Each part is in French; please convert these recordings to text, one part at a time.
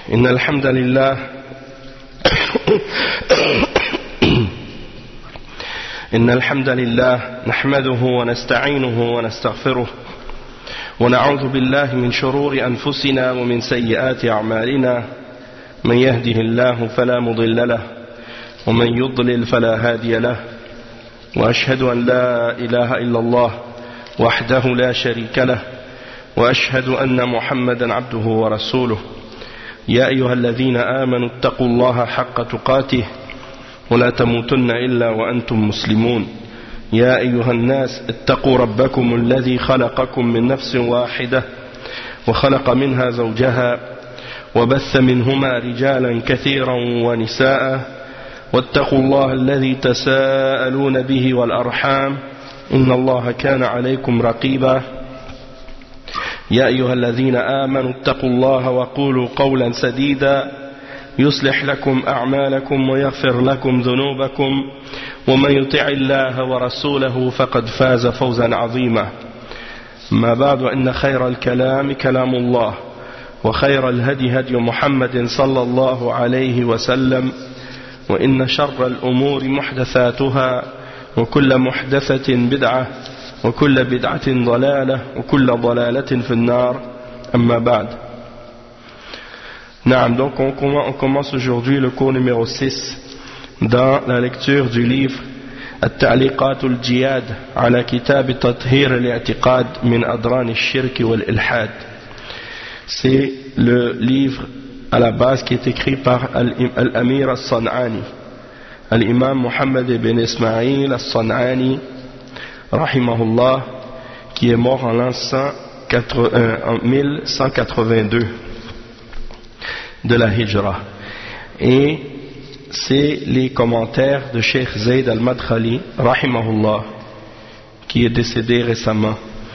إن الحمد لله إن الحمد لله نحمده ونستعينه ونستغفره ونعوذ بالله من شرور أنفسنا ومن سيئات أعمالنا من يهده الله فلا مضل له ومن يضلل فلا هادي له وأشهد أن لا إله إلا الله وحده لا شريك له وأشهد أن محمدا عبده ورسوله يا أيها الذين آمنوا اتقوا الله حق تقاته ولا تموتن إلا وأنتم مسلمون يا أيها الناس اتقوا ربكم الذي خلقكم من نفس واحدة وخلق منها زوجها وبث منهما رجالا كثيرا ونساء واتقوا الله الذي تساءلون به والأرحام إن الله كان عليكم رقيبا يا أيها الذين آمنوا اتقوا الله وقولوا قولا سديدا يصلح لكم أعمالكم ويغفر لكم ذنوبكم ومن يطع الله ورسوله فقد فاز فوزا عظيما ما بعد إن خير الكلام كلام الله وخير الهدي هدي محمد صلى الله عليه وسلم وإن شر الأمور محدثاتها وكل محدثة بدعة وكل بدعة ضلالة وكل ضلالة في النار أما بعد. Donc on commence aujourd'hui le cours numéro 6 dans la lecture du livre التعليقات الجياد على كتاب تطهير الاعتقاد من أدران الشرك والإلحاد. C'est le livre à la base qui est écrit par Al-Amir As-San'ani, Al-Imam Muhammad ibn Ismaïl As-San'ani rahimahullah, qui est mort en l'an 1182 de la Hijra. Et c'est les commentaires de Cheikh Zayd al-Madkhali rahimahullah, qui est décédé récemment.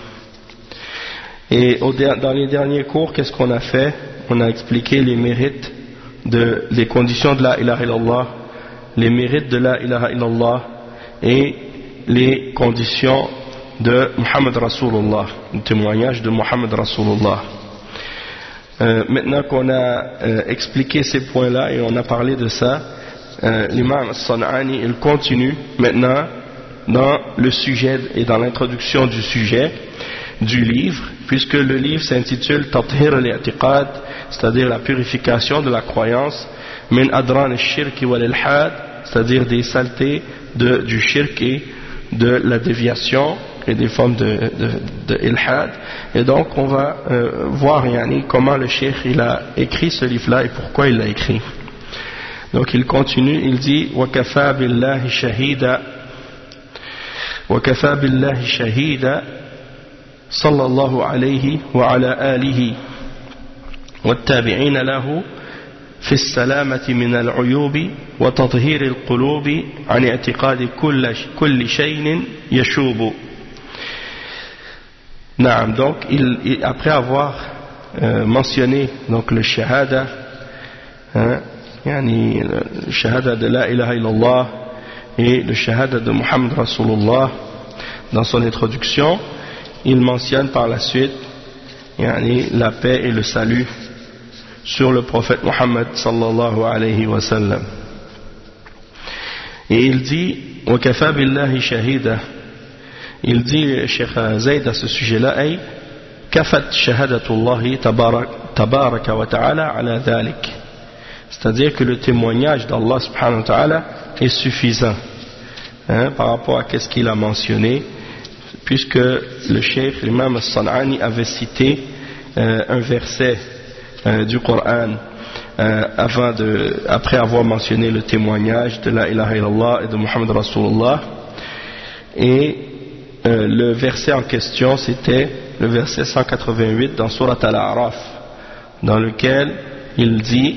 Et dans les derniers cours, qu'est-ce qu'on a fait? On a expliqué les mérites les conditions de la ilaha illallah, les mérites de la ilaha illallah et les conditions de Muhammad Rasulullah, le témoignage de Muhammad Rasulullah. Maintenant qu'on a expliqué ces points-là et on a parlé de ça, l'imam As-San'ani il continue maintenant dans le sujet et dans l'introduction du sujet du livre, puisque le livre s'intitule Tathhir al-i'tiqad, c'est-à-dire la purification de la croyance, min adran al-shirk wal-ilhad, c'est-à-dire des saletés du shirk et de la déviation et des formes de ilhad. Et donc on va voir comment le cheikh il a écrit ce livre-là et pourquoi il l'a écrit. Donc il continue, il dit وَكَفَى بِاللَّهِ شَهِيدًا صلى الله عليه وعلى آله والتابعين له في السلامة من العيوب وتطهير القلوب عن اعتقاد كل شيء يشوب. نعم, donc après avoir mentionné donc le shahada, le shahada de la ilaha illallah et le shahada de Muhammad Rasulullah dans son introduction, il mentionne par la suite la paix et le salut sur le prophète Muhammad sallallahu alayhi wa sallam. Et il dit وَكَفَى بِاللَّهِ شَهِيدًا, il dit Cheikh Zayd à ce sujet-là, ay كَفَتْ شَهَدَةُ اللَّهِ تَبَارَكَ وَتَعَالَى عَلَى ذَلِكَ, c'est-à-dire que le témoignage d'Allah subhanahu wa ta'ala est suffisant par rapport à ce qu'il a mentionné, puisque le cheikh, l'imam As-San'ani, avait cité un verset du Coran après avoir mentionné le témoignage de la ilaha illallah et de Muhammad Rasulullah, et le verset en question c'était le verset 188 dans Surat Al-A'raf, dans lequel il dit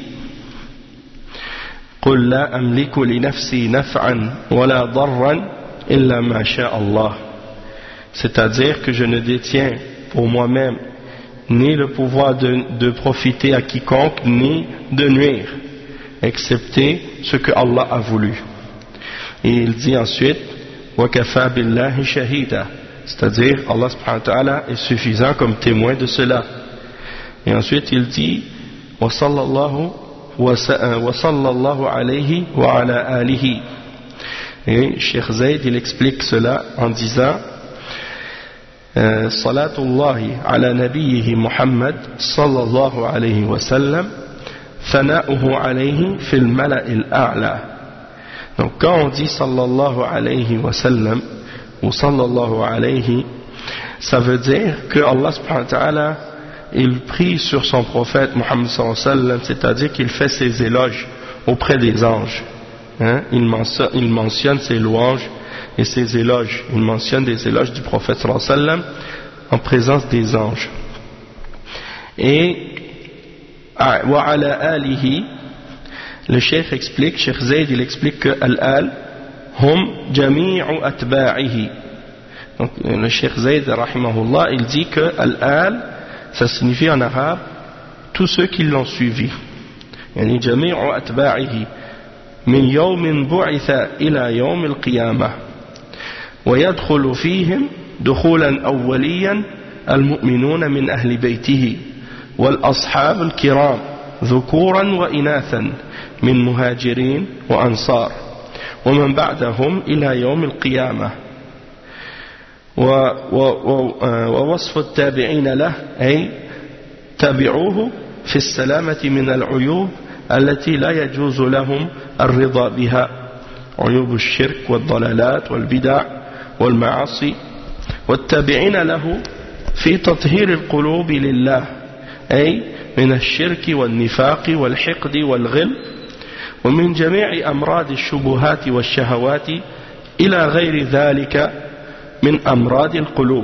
قُلْ لَا أَمْلِكُ لِنَفْسِي نَفْعًا وَلَا ضَرًّا إِلَّا مَا شَاءَ اللَّهُ, c'est-à-dire que je ne détiens pour moi-même ni le pouvoir de profiter à quiconque, ni de nuire, excepté ce que Allah a voulu. Et il dit ensuite وَكَفَى بِاللَّهِ شَهِيدًا, c'est-à-dire Allah subhanahu wa ta'ala est suffisant comme témoin de cela. Et ensuite il dit وصلى الله عليه وعلى آله. Et Cheikh Zayd il explique cela en disant Salatullahi ala nabiyhi Muhammad sallallahu alayhi wa sallam thana'uhu alayhi fil mala'il a'la. Donc quand on dit sallallahu alayhi wa sallam ou sallallahu alayhi, ça veut dire que Allah subhanahu wa ta'ala il prie sur son prophète Muhammad sallallahu alayhi wa sallam, c'est-à-dire qu'il fait ses éloges auprès des anges. Il mentionne ses louanges et ses éloges. Il mentionne des éloges du prophète sallallahu alayhi wa sallam en présence des anges. Et wa ala alihi, le cheikh explique, Cheikh Zayd il explique que al-al hum jami'u atba'ihi. Donc le cheikh Zayd rahimahullah il dit que al-al ça signifie en arabe tous ceux qui l'ont suivi. Yani jami'u atba'ihi من يوم بعث إلى يوم القيامة ويدخل فيهم دخولا أوليا المؤمنون من أهل بيته والأصحاب الكرام ذكورا وإناثا من مهاجرين وأنصار ومن بعدهم إلى يوم القيامة ووصف التابعين له أي تابعوه في السلامة من العيوب التي لا يجوز لهم الرضا بها عيوب الشرك والضلالات والبدع والمعاصي والتابعين له في تطهير القلوب لله أي من الشرك والنفاق والحقد والغل ومن جميع أمراض الشبهات والشهوات إلى غير ذلك من أمراض القلوب.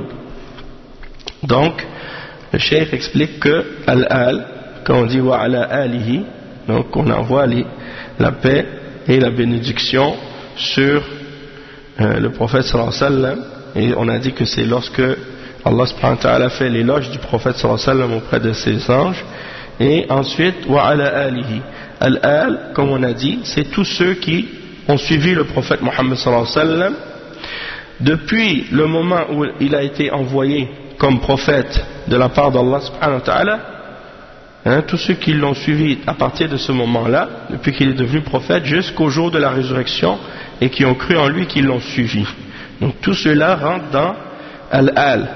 Donc le cheikh explique que al-al, quand on dit wa ala alihi, donc on envoie la paix et la bénédiction sur le prophète sallallahu alayhi wa sallam, et on a dit que c'est lorsque Allah subhanahu wa ta'ala fait l'éloge du prophète sallallahu alayhi wa sallam auprès de ses anges. Et ensuite wa ala alihi, al-al comme on a dit c'est tous ceux qui ont suivi le prophète Muhammad sallallahu alayhi wa sallam depuis le moment où il a été envoyé comme prophète de la part d'Allah subhanahu wa ta'ala. Tous ceux qui l'ont suivi à partir de ce moment-là, depuis qu'il est devenu prophète, jusqu'au jour de la résurrection, et qui ont cru en lui, qui l'ont suivi. Donc tout cela rentre dans al-al.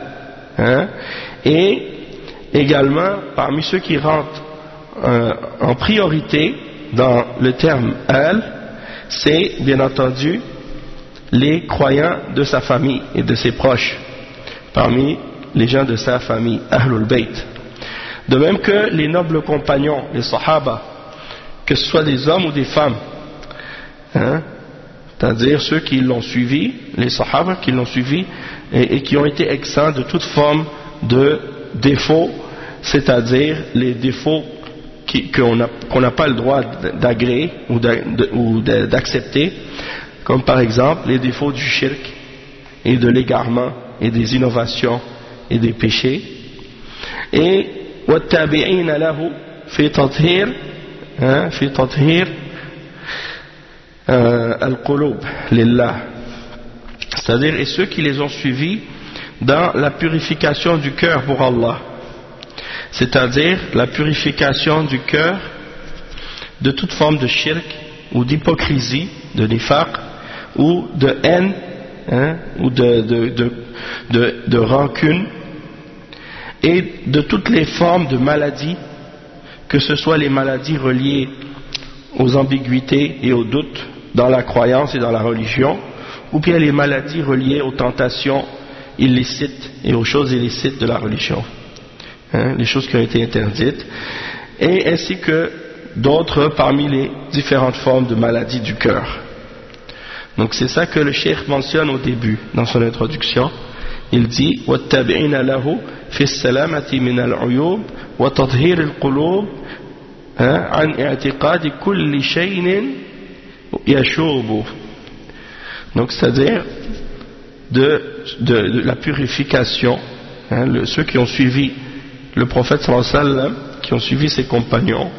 Et également, parmi ceux qui rentrent en priorité dans le terme al, c'est bien entendu les croyants de sa famille et de ses proches, parmi les gens de sa famille, Ahlul Bayt. De même que les nobles compagnons, les Sahaba, que ce soit des hommes ou des femmes, c'est-à-dire ceux qui l'ont suivi, les Sahaba qui l'ont suivi et qui ont été exempts de toute forme de défauts, c'est-à-dire les défauts qu'on n'a pas le droit d'agréer ou d'accepter, comme par exemple les défauts du shirk et de l'égarement et des innovations et des péchés. Et والتابعين له في تطهير القلوب لله, c'est-à-dire et ceux qui les ont suivis dans la purification du cœur pour Allah, c'est-à-dire la purification du cœur de toute forme de shirk ou d'hypocrisie, de nifaq ou de haine ou de rancune, et de toutes les formes de maladies, que ce soit les maladies reliées aux ambiguïtés et aux doutes dans la croyance et dans la religion, ou bien les maladies reliées aux tentations illicites et aux choses illicites de la religion, les choses qui ont été interdites, et ainsi que d'autres parmi les différentes formes de maladies du cœur. Donc c'est ça que le cheikh mentionne au début dans son introduction. Il dit وَالتَّابِعِينَ لَهُ فِي السَّلَامَةِ مِنَ الْعُيُوبِ وَتَطْهِيرِ الْقُلُوبِ عَنْ اعْتِقَادِ كُلِّ شَيْءٍ يَشُوبُ. Donc c'est-à-dire de la purification, ceux qui ont suivi le prophète sallallahu alayhi wa sallam, qui ont suivi ses compagnons,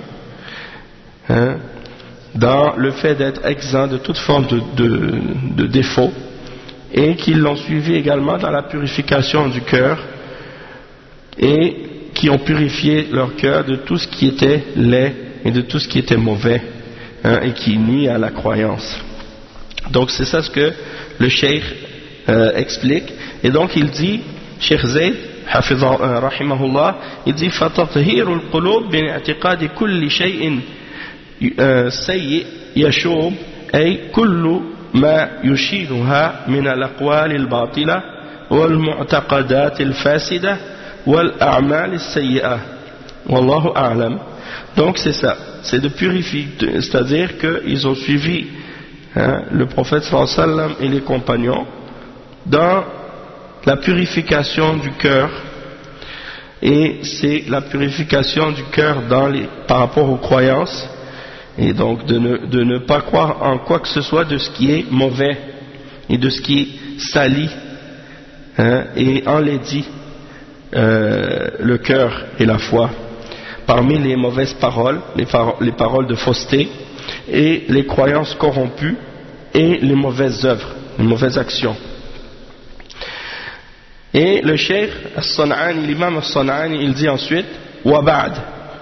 dans le fait d'être exempt de toute forme de défaut, et qui l'ont suivi également dans la purification du cœur, et qui ont purifié leur cœur de tout ce qui était laid et de tout ce qui était mauvais, et qui nuit à la croyance. Donc c'est ça ce que le cheikh explique. Et donc il dit, Cheikh Zayd rahimahullah, il dit فَتَطْهِيرُ الْقُلُوبِ بِاعْتِقَادِ كُلِّ شَيْءٍ سيء يشوب أي كل ما يشيرها من الأقوال الباطلة والمعتقدات الفاسدة والأعمال السيئة والله أعلم. Donc c'est ça, c'est de purifier, c'est-à-dire qu'ils ont suivi le prophète sallallahu alayhi wa sallam et les compagnons dans la purification du cœur, et c'est la purification du cœur par rapport aux croyances, et donc de ne pas croire en quoi que ce soit de ce qui est mauvais et de ce qui salit et enlaidit le cœur et la foi, parmi les mauvaises paroles, les paroles de fausseté et les croyances corrompues et les mauvaises œuvres, les mauvaises actions. Et le cheikh As-San'ani, l'imam As-San'ani, il dit ensuite wa ba'd.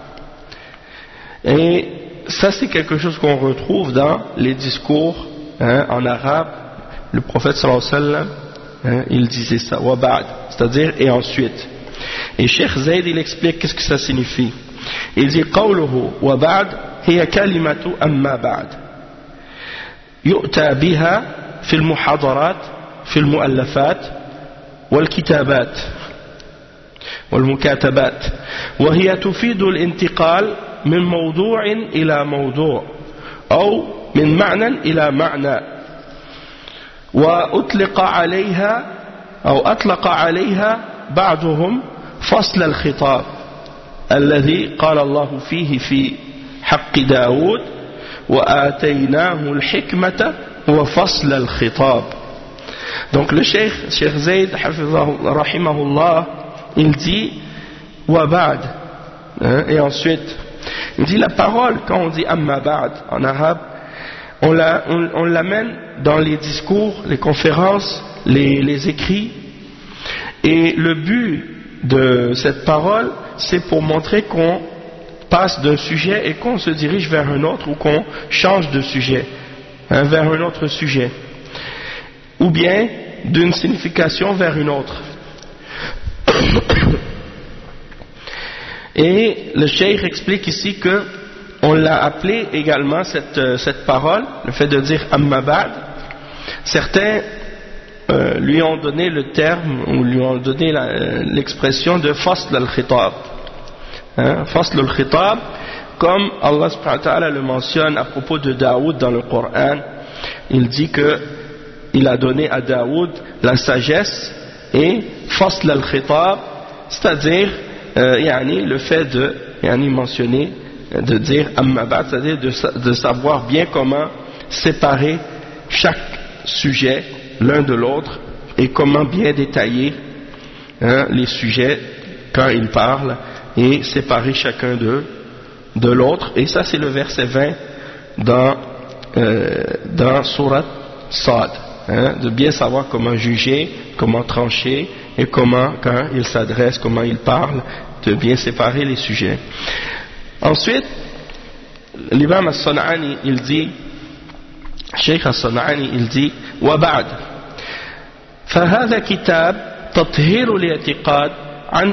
Et ça c'est quelque chose qu'on retrouve dans les discours en arabe. Le prophète sallallahu alayhi wa sallam, il disait ça, wa ba'd, c'est-à-dire et ensuite. Et Cheikh Zayd il explique qu'est-ce que ça signifie. Il dit qawluhu wa ba'd hiya kalimatu amma ba'd yu'ta biha fi al-muhadarat fi al-mu'allafat والكتابات والمكاتبات، وهي تفيد الانتقال من موضوع إلى موضوع أو من معنى إلى معنى، وأطلق عليها بعضهم فصل الخطاب الذي قال الله فيه في حق داود وآتيناه الحكمة وفصل الخطاب. Donc le Cheikh Zayd rahimahullah, il dit wa ba'd, et ensuite il dit la parole, quand on dit amma ba'd en arabe, on l'amène dans les discours, les conférences, les écrits, et le but de cette parole c'est pour montrer qu'on passe d'un sujet et qu'on se dirige vers un autre, ou qu'on change de sujet vers un autre sujet, ou bien d'une signification vers une autre. Et le cheikh explique ici que on l'a appelé également cette parole, le fait de dire amma ba'd, certains lui ont donné le terme, ou lui ont donné l'expression de fasl al-khitab, fasl al-khitab, comme Allah subhanahu wa ta'ala le mentionne à propos de Daoud dans le Coran. Il dit que il a donné à Daoud la sagesse et fasl al-khitab, c'est-à-dire le fait de mentionner, de dire amma ba'd, c'est-à-dire de savoir bien comment séparer chaque sujet l'un de l'autre et comment bien détailler les sujets quand il parle et séparer chacun d'eux de l'autre. Et ça c'est le verset 20 dans Surat Sad, de bien savoir comment juger, comment trancher, et comment, quand il s'adresse, comment il parle, de bien séparer les sujets. Ensuite, l'imam As-San'ani il dit, Cheikh As-San'ani il dit wa ba'd فهذا كتاب تطهير الاعتقاد عن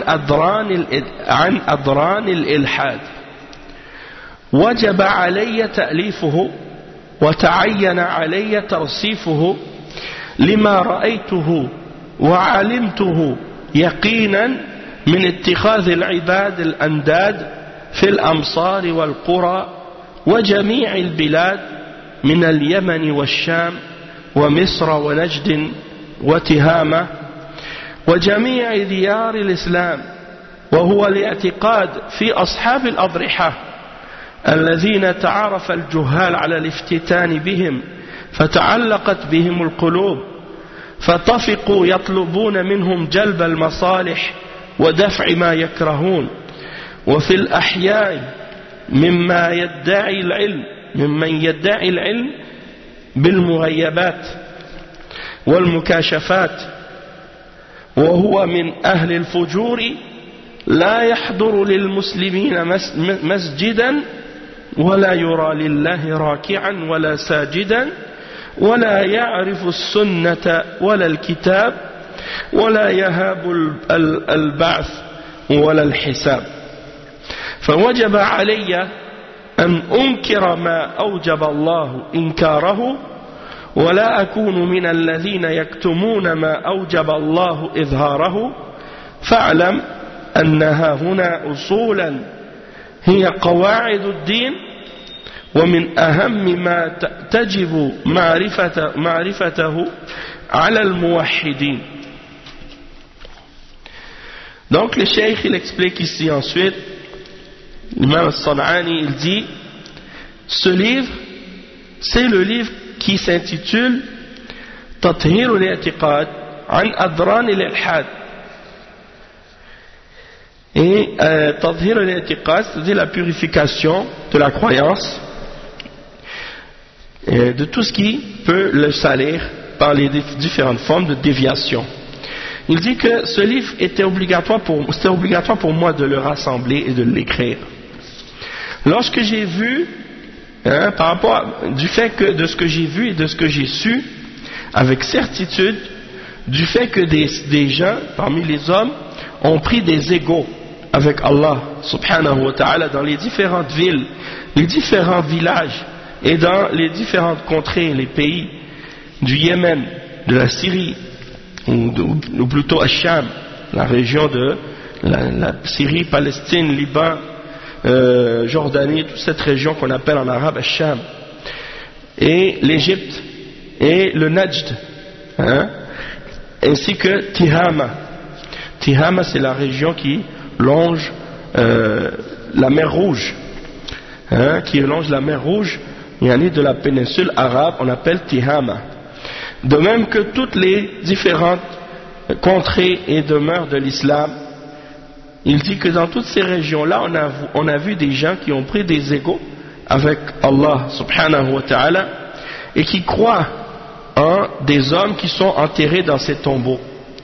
أضران الإلحاد، وجب علي تأليفه وتعين علي ترصيفه لما رأيته وعلمته يقينا من اتخاذ العباد الأنداد في الأمصار والقرى وجميع البلاد من اليمن والشام ومصر ونجد وتهامة وجميع ديار الإسلام، وهو الاعتقاد في أصحاب الأضرحة الذين تعارف الجهال على الافتتان بهم فتعلقت بهم القلوب فطفقوا يطلبون منهم جلب المصالح ودفع ما يكرهون، وفي الأحياء ممن يدعي العلم بالمغيبات والمكاشفات وهو من أهل الفجور لا يحضر للمسلمين مسجدا ولا يرى لله راكعا ولا ساجدا ولا يعرف السنة ولا الكتاب ولا يهاب البعث ولا الحساب فوجب علي أن أنكر ما أوجب الله إنكاره ولا أكون من الذين يكتمون ما أوجب الله إظهاره فاعلم أنها هنا أصولا هي قواعد الدين ومن أهم ما تجب معرفته على الموحدين. Donc le cheikh il explique ici ensuite, l'imam al-San'ani il dit, ce livre c'est le livre qui s'intitule Tathhir al-i'tiqad an adran al-ilhad. Et Tathhir al-i'tiqad, c'est-à-dire la purification de la croyance, de tout ce qui peut le salir par les différentes formes de déviation. Il dit que ce livre c'était obligatoire pour moi de le rassembler et de l'écrire. Lorsque j'ai vu, par rapport du fait que de ce que j'ai vu et de ce que j'ai su, avec certitude, du fait que des gens parmi les hommes ont pris des égaux avec Allah subhanahu wa ta'ala dans les différentes villes, les différents villages et dans les différentes contrées, les pays du Yémen, de la Syrie, ou plutôt Asham, la région de la Syrie, Palestine, Liban, Jordanie, toute cette région qu'on appelle en arabe Asham, et l'Égypte, et le Najd, ainsi que Tihama. Tihama, c'est la région qui longe la mer Rouge, qui longe la mer Rouge, de la péninsule arabe, on appelle Tihama. De même que toutes les différentes contrées et demeures de l'islam, il dit que dans toutes ces régions-là, on a vu des gens qui ont pris des égaux avec Allah subhanahu wa ta'ala et qui croient en des hommes qui sont enterrés dans ces tombeaux.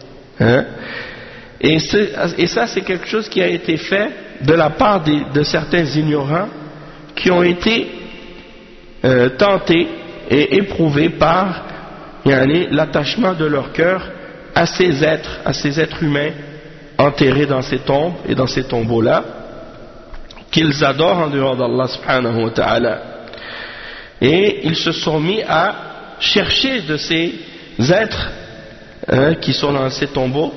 Et ça, c'est quelque chose qui a été fait de la part de certains ignorants qui ont été tentés et éprouvés par l'attachement de leur cœur à ces êtres humains enterrés dans ces tombes et dans ces tombeaux-là, qu'ils adorent en dehors d'Allah subhanahu wa ta'ala. Et ils se sont mis à chercher de ces êtres qui sont dans ces tombeaux,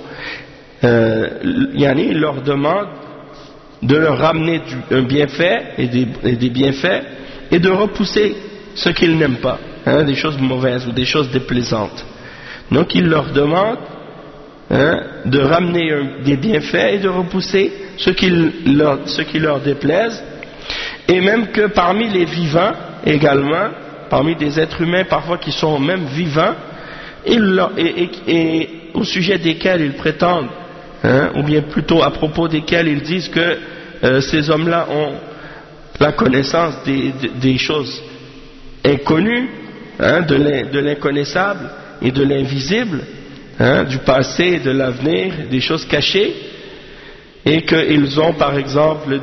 ils leur demandent de leur ramener un bienfait et des bienfaits et de repousser ce qu'ils n'aiment pas, des choses mauvaises ou des choses déplaisantes. Donc ils leur demandent de ramener des bienfaits et de repousser ce qui leur déplaise, et même que parmi les vivants également, parmi des êtres humains parfois qui sont même vivants, et au sujet desquels ils prétendent, ou bien plutôt à propos desquels ils disent que ces hommes-là ont la connaissance des choses inconnues, de l'inconnaissable et de l'invisible, du passé et de l'avenir, des choses cachées, et qu'ils ont par exemple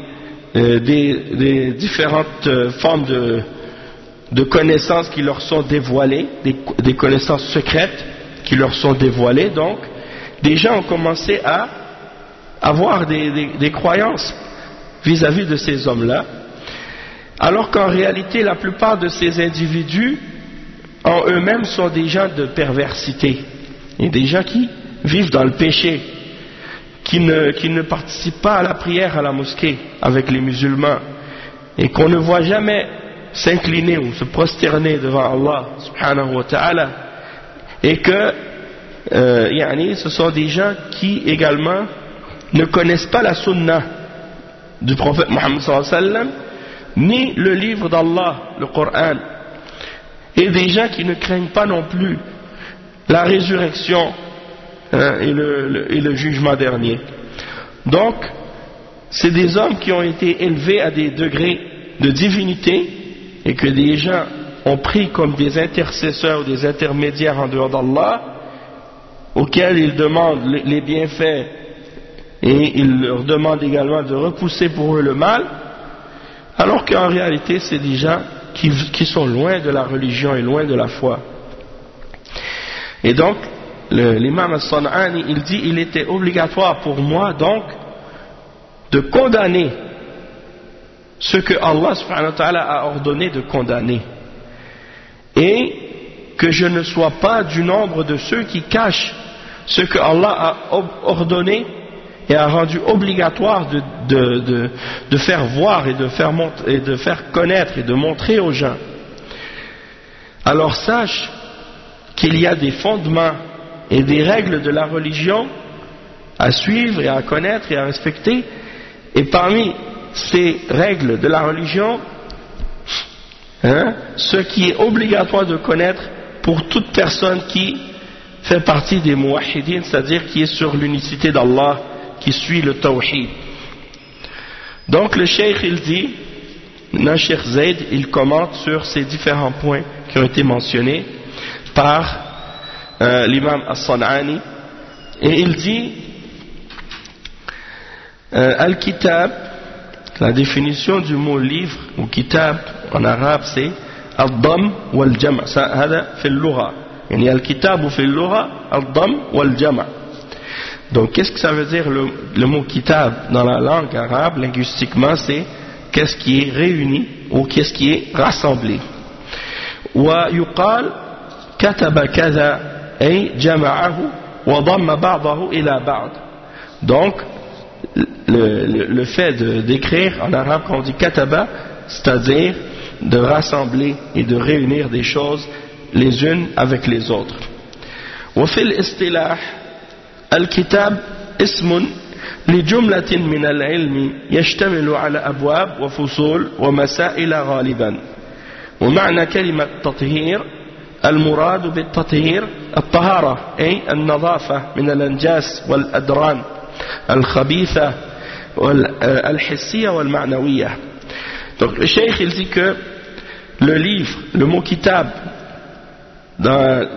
des différentes formes de connaissances qui leur sont dévoilées, des connaissances secrètes qui leur sont dévoilées. Donc des gens ont commencé à avoir des croyances vis-à-vis de ces hommes-là, alors qu'en réalité la plupart de ces individus en eux-mêmes sont des gens de perversité, et des gens qui vivent dans le péché, qui ne participent pas à la prière à la mosquée avec les musulmans, et qu'on ne voit jamais s'incliner ou se prosterner devant Allah subhanahu wa ta'ala, et que ce sont des gens qui également ne connaissent pas la sunna du prophète Mohammed sallallahu alayhi wa sallam, ni le livre d'Allah, le Coran, et des gens qui ne craignent pas non plus la résurrection et le jugement dernier. Donc c'est des hommes qui ont été élevés à des degrés de divinité et que des gens ont pris comme des intercesseurs ou des intermédiaires en dehors d'Allah, auxquels ils demandent les bienfaits et il leur demande également de repousser pour eux le mal, alors qu'en réalité c'est des gens qui sont loin de la religion et loin de la foi. Et donc l'imam As-San'ani, il dit, il était obligatoire pour moi donc de condamner ce que Allah subhanahu wa ta'ala a ordonné de condamner, et que je ne sois pas du nombre de ceux qui cachent ce que Allah a ordonné et a rendu obligatoire de faire voir et de faire connaître et de montrer aux gens. Alors sache qu'il y a des fondements et des règles de la religion à suivre et à connaître et à respecter, et parmi ces règles de la religion, ce qui est obligatoire de connaître pour toute personne qui fait partie des muwahhidin, c'est-à-dire qui est sur l'unicité d'Allah, qui suit le tawhid. Donc le cheikh il dit, le cheikh Zayd, il commente sur ces différents points qui ont été mentionnés par l'imam As-San'ani, et il dit Al-Kitab, la définition du mot livre ou kitab en arabe c'est al-dam wal-jam', هذا في اللغة يعني الكتاب في اللغة الضم والجمع. Donc qu'est-ce que ça veut dire le mot kitab dans la langue arabe linguistiquement? C'est qu'est-ce qui est réuni ou qu'est-ce qui est rassemblé. ويقال كتب كذا أي جمعه وضم بعضه إلى بعض. Donc le fait d'écrire en arabe, quand on dit kataba, c'est-à-dire de rassembler et de réunir des choses les unes avec les autres. وفي الاصطلاح الكتاب اسم لجملة من العلم يشتمل على أبواب وفصول ومسائل غالبا. ومعنى كلمة تطهير المراد بالتطهير الطهارة أي النظافة من الأنجاس والأدران الخبيثة والحسية والمعنوية. Donc le cheikh il dit que le livre, le mot kitab dans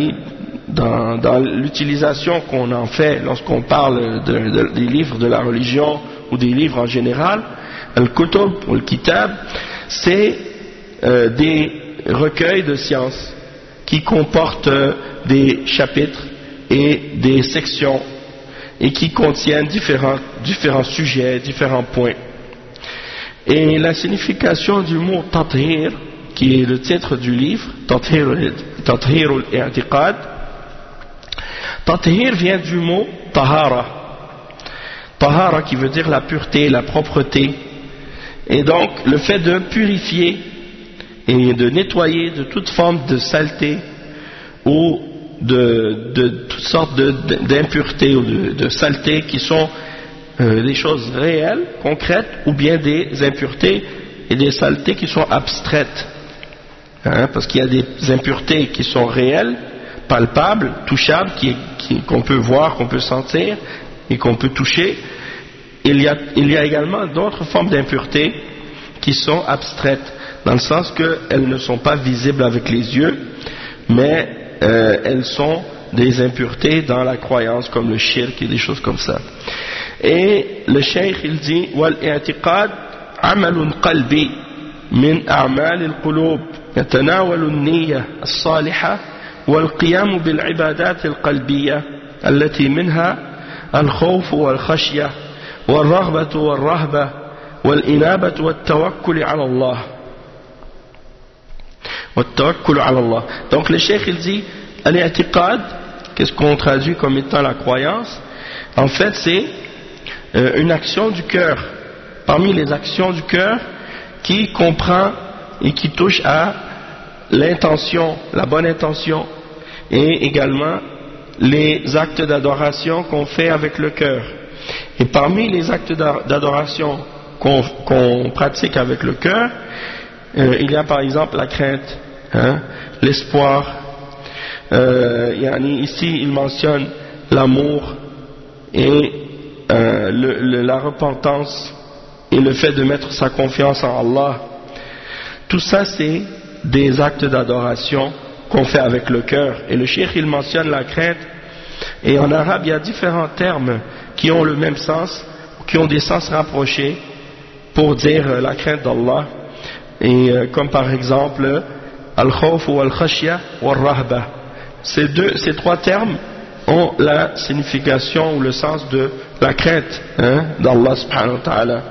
l'utilisation qu'on en fait lorsqu'on parle des livres de la religion ou des livres en général, al-kutub ou al-kitab, c'est des recueils de sciences qui comportent des chapitres et des sections et qui contiennent différents sujets, différents points. Et la signification du mot tathir, qui est le titre du livre, tathir al-i'tiqad, tathir vient du mot tahara. Tahara qui veut dire la pureté, la propreté. Et donc le fait de purifier et de nettoyer de toute forme de saleté ou de toutes sortes d'impuretés ou de saletés qui sont des choses réelles, concrètes, ou bien des impuretés et des saletés qui sont abstraites. Parce qu'il y a des impuretés qui sont réelles, palpables, touchables, qu'on peut voir, qu'on peut sentir et qu'on peut toucher. Il y a également d'autres formes d'impuretés qui sont abstraites, dans le sens qu'elles ne sont pas visibles avec les yeux, mais elles sont des impuretés dans la croyance, comme le shirk et des choses comme ça. Et le cheikh il dit wal-i'tiqad amalun qalbi min a'mal al-qulub يتناول النية الصالحة والقيام بالعبادات القلبية التي منها الخوف والخشية والرغبة والرهبة والإنابة والتوكل على الله. والتوكل على الله. Donc le cheikh il dit al-i'tiqad, qu'est-ce qu'on traduit comme étant la croyance? En fait c'est une action du cœur, parmi les actions du cœur qui comprend et qui touche à l'intention, la bonne intention, et également les actes d'adoration qu'on fait avec le cœur. Et parmi les actes d'adoration qu'on pratique avec le cœur, il y a par exemple la crainte, l'espoir, ici il mentionne l'amour et la repentance et le fait de mettre sa confiance en Allah. Tout ça c'est des actes d'adoration qu'on fait avec le cœur. Et le cheikh il mentionne la crainte Et en arabe, il y a différents termes qui ont le même sens, qui ont des sens rapprochés pour dire la crainte d'Allah. Et comme par exemple, al-khawf ou al-khashya ou al-rahba. Ces trois termes ont la signification ou le sens de la crainte d'Allah subhanahu wa ta'ala.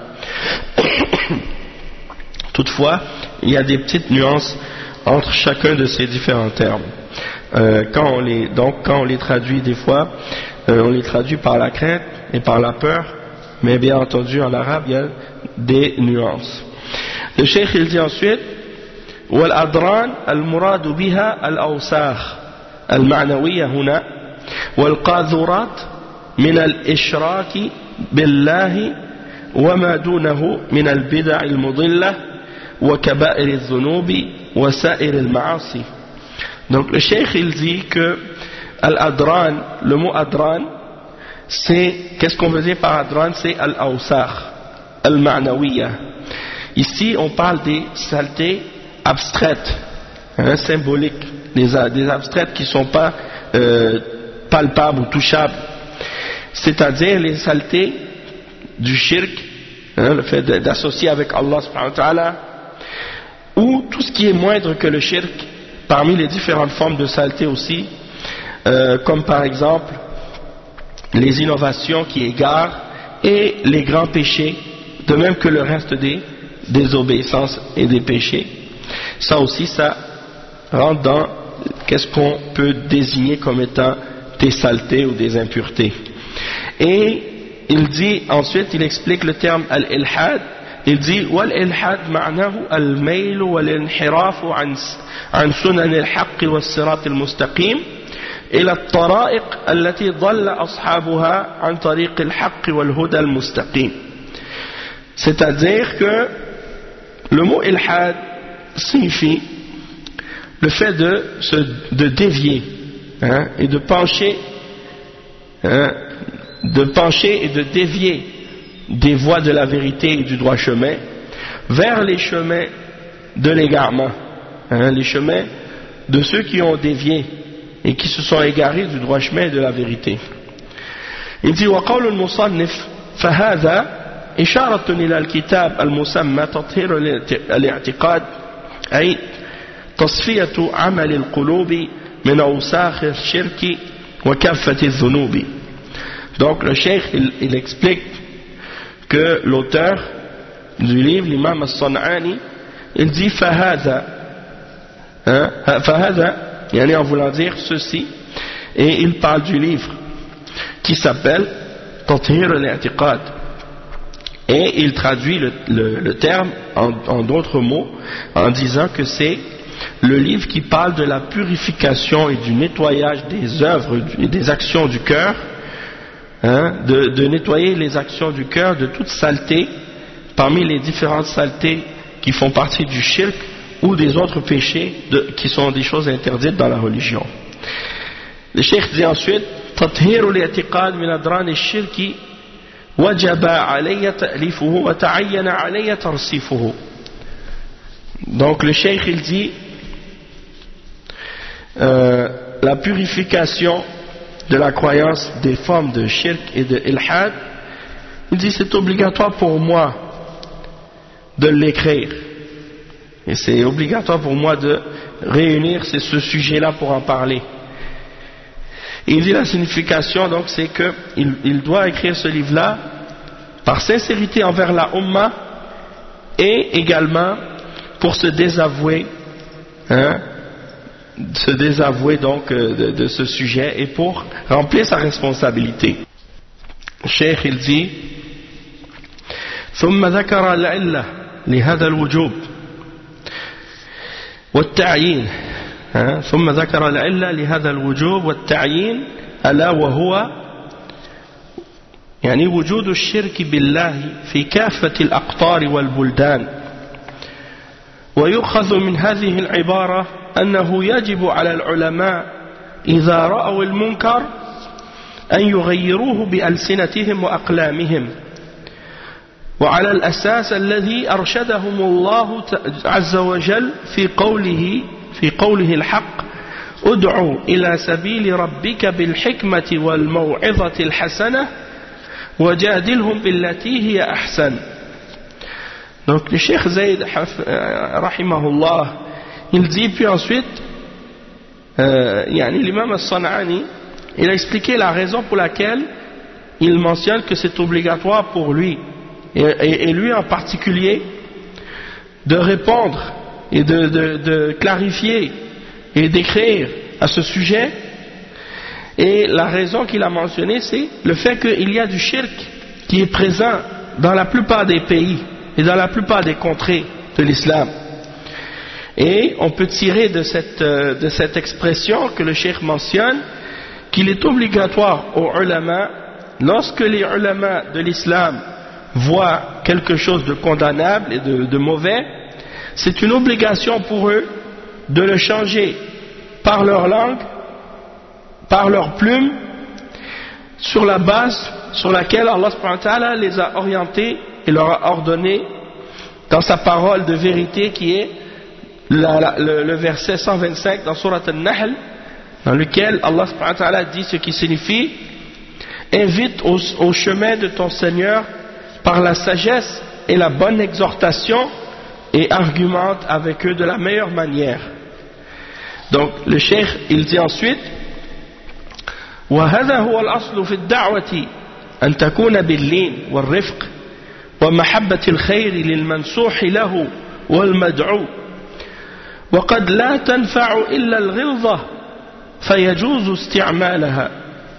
Toutefois, il y a des petites nuances entre chacun de ces différents termes. Quand on les traduit des fois, on les traduit par la crainte et par la peur, mais bien entendu en arabe il y a des nuances. Le cheikh il dit ensuite والأدران المراد بها الأوساخ المعنوية هنا والقاذورات من الإشراك بالله وما دونه من البدع المضلة وكبائر الذنوب وسائر المعاصي. Donc le cheikh il dit que al-adran, le mot adran, c'est, qu'est-ce qu'on veut dire par adran? C'est al-awsakh, al-ma'nawiya. Ici on parle des saletés abstraites, symboliques, des abstraites qui ne sont pas palpables ou touchables, c'est-à-dire les saletés du shirk, le fait d'associer avec Allah subhanahu wa ta'ala, ou tout ce qui est moindre que le shirk, parmi les différentes formes de saleté aussi, comme par exemple les innovations qui égarent et les grands péchés, de même que le reste des désobéissances et des péchés. Ça aussi, ça rentre dans qu'est-ce qu'on peut désigner comme étant des saletés ou des impuretés. Et il dit, ensuite il explique le terme al-ilhad. Il dit wal-ilhad ma'nahu al-mayl wal-inhiraf an sunan al-haqq was-sirat al-mustaqim ila at-tara'iq allati dhalla ashabuha an tariq al-haqq wal-huda al-mustaqim. C'est-à-dire que le mot ilhad signifie le fait de dévier et de pencher et de dévier des voies de la vérité et du droit chemin vers les chemins de l'égarement, les chemins de ceux qui ont dévié et qui se sont égarés du droit chemin et de la vérité. Il dit وقول المصنف فهذا إشارة إلى الكتاب المسمى تطهير الاعتقاد أي تصفية عمل القلوب من أوساخ الشرك وكافة الذنوب. Donc le cheikh il explique que l'auteur du livre, l'imam al-San'ani, il dit fahada, en voulant dire ceci, et il parle du livre qui s'appelle Tathhir al-i'tiqad, et il traduit le terme en d'autres mots en disant que c'est le livre qui parle de la purification et du nettoyage des œuvres et des actions du cœur, de nettoyer les actions du cœur de toute saleté parmi les différentes saletés qui font partie du shirk ou des autres péchés qui sont des choses interdites dans la religion. Le cheikh dit ensuite تطهير الاعتقاد من أدران الشرك وجب علي تأليفه وتعين علي ترصيفه. Donc le cheikh il dit la purification de la croyance des formes de shirk et de ilhad, il dit c'est obligatoire pour moi de l'écrire et c'est obligatoire pour moi de réunir ce sujet-là pour en parler. Et il dit la signification donc c'est que il doit écrire ce livre-là par sincérité envers la Ummah et également pour se désavouer donc de ce sujet et pour remplir sa responsabilité. Cheikh il dit ثم ذكر العلة لهذا الوجوب والتعيين ثم ذكر العلة لهذا الوجوب والتعيين ألا وهو يعني وجود الشرك بالله في كافة الأقطار والبلدان. ويؤخذ من هذه العبارة أنه يجب على العلماء إذا رأوا المنكر أن يغيروه بألسنتهم وأقلامهم وعلى الأساس الذي أرشدهم الله عز وجل في قوله الحق ادعو إلى سبيل ربك بالحكمة والموعظة الحسنة وجادلهم بالتي هي أحسن. Donc le Cheikh Zayd rahimahullah, il dit puis ensuite l'imam al-San'ani, il a expliqué la raison pour laquelle il mentionne que c'est obligatoire pour lui et lui en particulier de répondre et de clarifier et d'écrire à ce sujet. Et la raison qu'il a mentionnée, c'est le fait qu'il y a du shirk qui est présent dans la plupart des pays et dans la plupart des contrées de l'islam. Et on peut tirer de cette expression que le cheikh mentionne qu'il est obligatoire aux ulama, lorsque les ulama de l'islam voient quelque chose de condamnable et de mauvais, c'est une obligation pour eux de le changer par leur langue, par leur plume, sur la base sur laquelle Allah subhanahu wa ta'ala les a orientés et leur a ordonné dans sa parole de vérité qui est le verset 125 dans Surat An-Nahl, dans lequel Allah subhanahu wa ta'ala dit ce qui signifie: invite au chemin de ton Seigneur par la sagesse et la bonne exhortation et argumente avec eux de la meilleure manière. Donc le cheikh il dit ensuite: وهذا هو الأصل في الدعوة أن تكون باللين والرفق ومحبة الخير للمنصوح له والمدعو، وقد لا تنفع إلا الغلظة فيجوز استعمالها،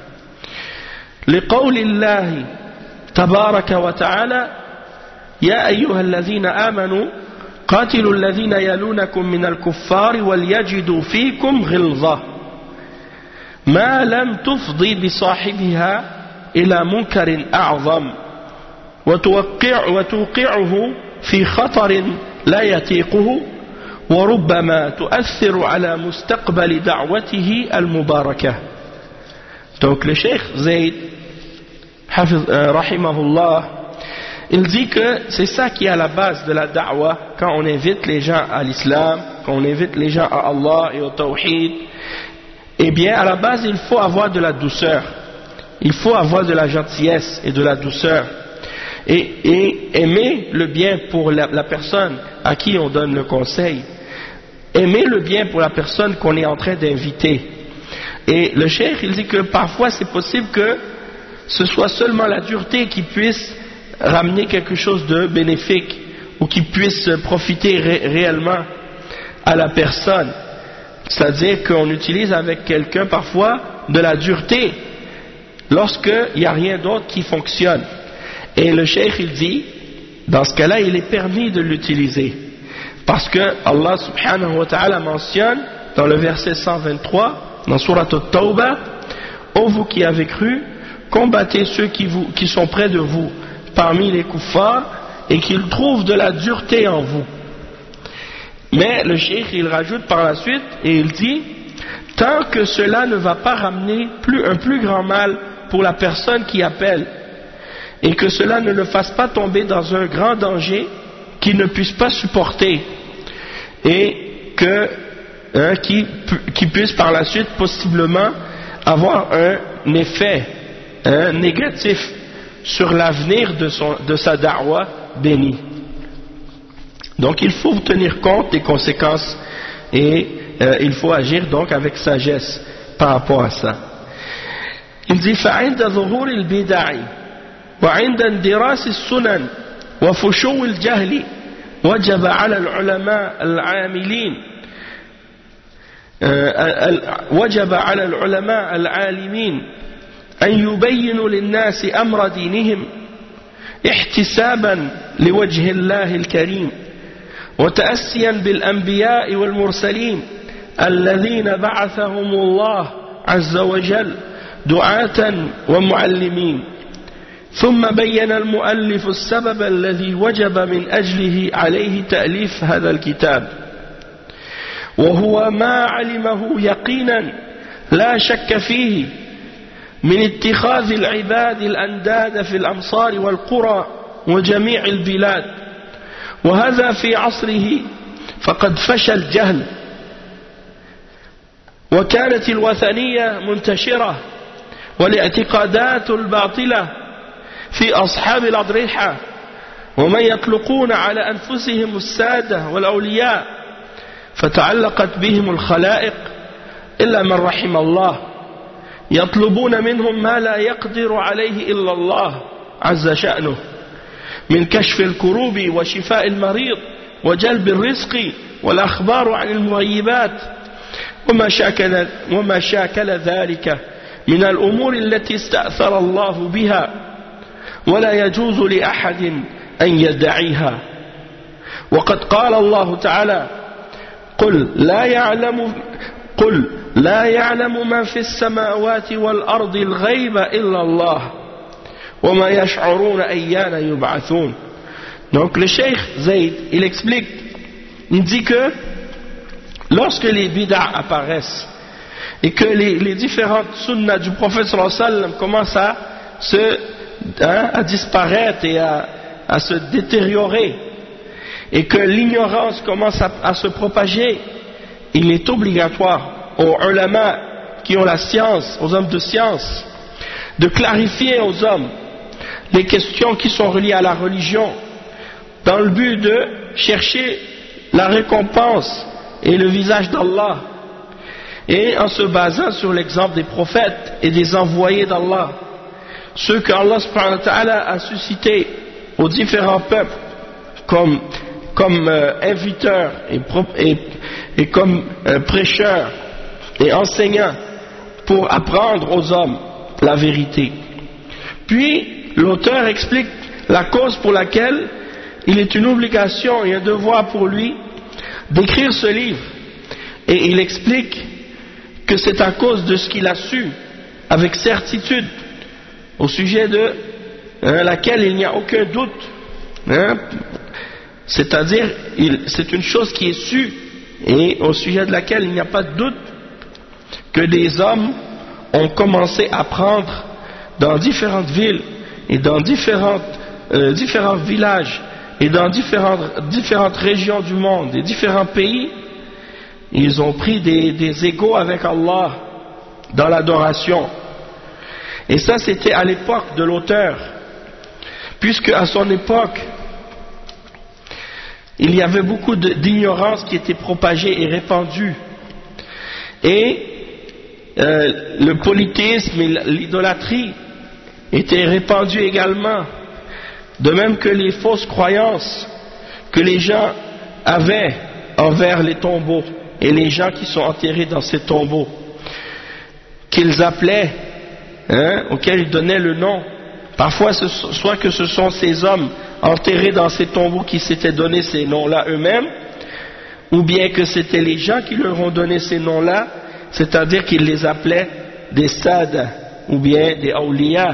لقول الله تبارك وتعالى: يا أيها الذين آمنوا قاتلوا الذين يلونكم من الكفار وليجدوا فيكم غلظة ما لم تفضي بصاحبها إلى منكر أعظم وتوقعه في خطر لا يطيقه وربما تؤثر على مستقبل دعوته المباركة. Donc le Cheikh Zayd rahimahullah, il dit que c'est ça qui est à la base de la da'wah quand on invite les gens à l'islam, quand on invite les gens à Allah et au tawhid. Eh bien, à la base, il faut avoir de la douceur. Il faut avoir de la gentillesse et de la douceur. Et aimer le bien pour la personne à qui on donne le conseil. Aimer le bien pour la personne qu'on est en train d'inviter. Et le cheikh, il dit que parfois c'est possible que ce soit seulement la dureté qui puisse ramener quelque chose de bénéfique ou qui puisse profiter réellement à la personne. C'est-à-dire qu'on utilise avec quelqu'un parfois de la dureté lorsqu'il n'y a rien d'autre qui fonctionne. Et le cheikh il dit, dans ce cas-là, il est permis de l'utiliser. Parce que Allah subhanahu wa ta'ala mentionne dans le verset 123, dans Surat At-Tawbah: ô vous qui avez cru, combattez ceux qui sont près de vous parmi les kuffars et qu'ils trouvent de la dureté en vous. Mais le cheikh il rajoute par la suite et il dit: tant que cela ne va pas ramener un plus grand mal pour la personne qui appelle et que cela ne le fasse pas tomber dans un grand danger qu'il ne puisse pas supporter et qui puisse par la suite possiblement avoir un effet négatif sur l'avenir de sa da'wah bénie. Donc il faut tenir compte des conséquences et il faut agir donc avec sagesse par rapport à ça. Il dit: فعند ظهور البدع وعند اندراس السنن وفشو الجهل وجب على العلماء العالمين أن يبينوا للناس أمر دينهم احتسابا لوجه الله الكريم وتأسيا بالأنبياء والمرسلين الذين بعثهم الله عز وجل دعاة ومعلمين. ثم بين المؤلف السبب الذي وجب من أجله عليه تأليف هذا الكتاب، وهو ما علمه يقينا لا شك فيه من اتخاذ العباد الأنداد في الأمصار والقرى وجميع البلاد، وهذا في عصره فقد فشى الجهل وكانت الوثنية منتشرة والاعتقادات الباطلة في أصحاب الأضرحة ومن يطلقون على أنفسهم السادة والأولياء فتعلقت بهم الخلائق إلا من رحم الله يطلبون منهم ما لا يقدر عليه إلا الله عز شأنه من كشف الكروب وشفاء المريض وجلب الرزق والأخبار عن المغيبات وما شاكل ذلك من الأمور التي استأثر الله بها ولا يجوز لأحد أن يدعيها وقد قال الله تعالى قل لا يعلم من في السماوات والأرض الغيب إلا الله وما يشعرون أيان يبعثون. Donc le Cheikh Zayd, il explique, il dit que lorsque les bid'ah apparaissent et que les différentes sunnas du prophète sallallahu alayhi wa sallam commencent à disparaître et à se détériorer et que l'ignorance commence à se propager, il est obligatoire aux ulama qui ont la science, aux hommes de science, de clarifier aux hommes les questions qui sont reliées à la religion dans le but de chercher la récompense et le visage d'Allah, et en se basant sur l'exemple des prophètes et des envoyés d'Allah, ceux qu'Allah subhanahu wa ta'ala a suscités aux différents peuples comme inviteurs et comme prêcheurs et enseignants pour apprendre aux hommes la vérité. Puis l'auteur explique la cause pour laquelle il est une obligation et un devoir pour lui d'écrire ce livre, et il explique que c'est à cause de ce qu'il a su avec certitude au sujet de laquelle il n'y a aucun doute, c'est-à-dire c'est une chose qui est sue et au sujet de laquelle il n'y a pas de doute, que des hommes ont commencé à prendre dans différentes villes et dans différents villages et dans différentes régions du monde et différents pays, ils ont pris des égaux avec Allah dans l'adoration. Et ça, c'était à l'époque de l'auteur, puisque à son époque il y avait beaucoup d'ignorance qui était propagée et répandue, et le polythéisme et l'idolâtrie étaient répandus également, de même que les fausses croyances que les gens avaient envers les tombeaux et les gens qui sont enterrés dans ces tombeaux, qu'ils appelaient, auxquels ils donnaient le nom. Parfois, soit que ce sont ces hommes enterrés dans ces tombeaux qui s'étaient donné ces noms-là eux-mêmes, ou bien que c'était les gens qui leur ont donné ces noms-là, c'est-à-dire qu'ils les appelaient des sada ou bien des awliya.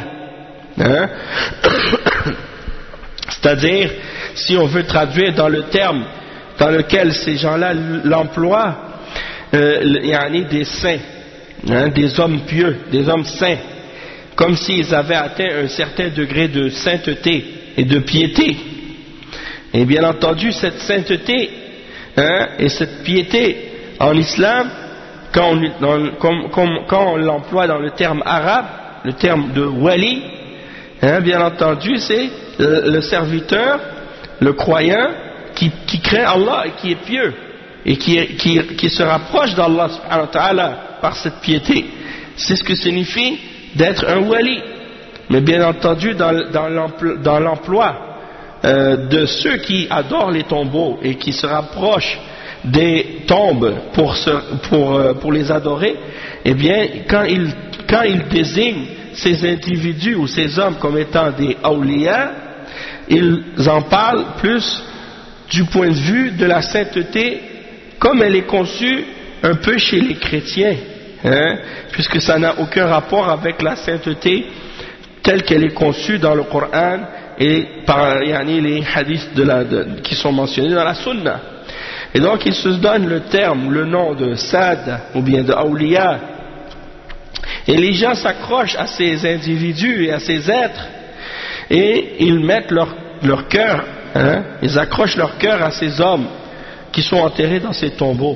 C'est-à-dire, si on veut traduire dans le terme dans lequel ces gens-là l'emploient, des saints, des hommes pieux, des hommes saints, comme s'ils avaient atteint un certain degré de sainteté et de piété. Et bien entendu, cette sainteté et cette piété en islam, quand on l'emploie dans le terme arabe, le terme de wali, bien entendu, c'est le serviteur, le croyant qui craint Allah et qui est pieux et qui se rapproche d'Allah subhanahu wa ta'ala par cette piété. C'est ce que signifie d'être un wali. Mais bien entendu, dans l'emploi de ceux qui adorent les tombeaux et qui se rapprochent des tombes pour les adorer, eh bien, quand ils désignent ces individus ou ces hommes comme étant des awliya, ils en parlent plus du point de vue de la sainteté comme elle est conçue un peu chez les chrétiens, puisque ça n'a aucun rapport avec la sainteté telle qu'elle est conçue dans le Coran et par les hadiths qui sont mentionnés dans la Sunna. Et donc ils se donnent le nom de Sad ou bien de Awliya, et les gens s'accrochent à ces individus et à ces êtres, et ils mettent leur cœur, ils accrochent leur cœur à ces hommes qui sont enterrés dans ces tombeaux.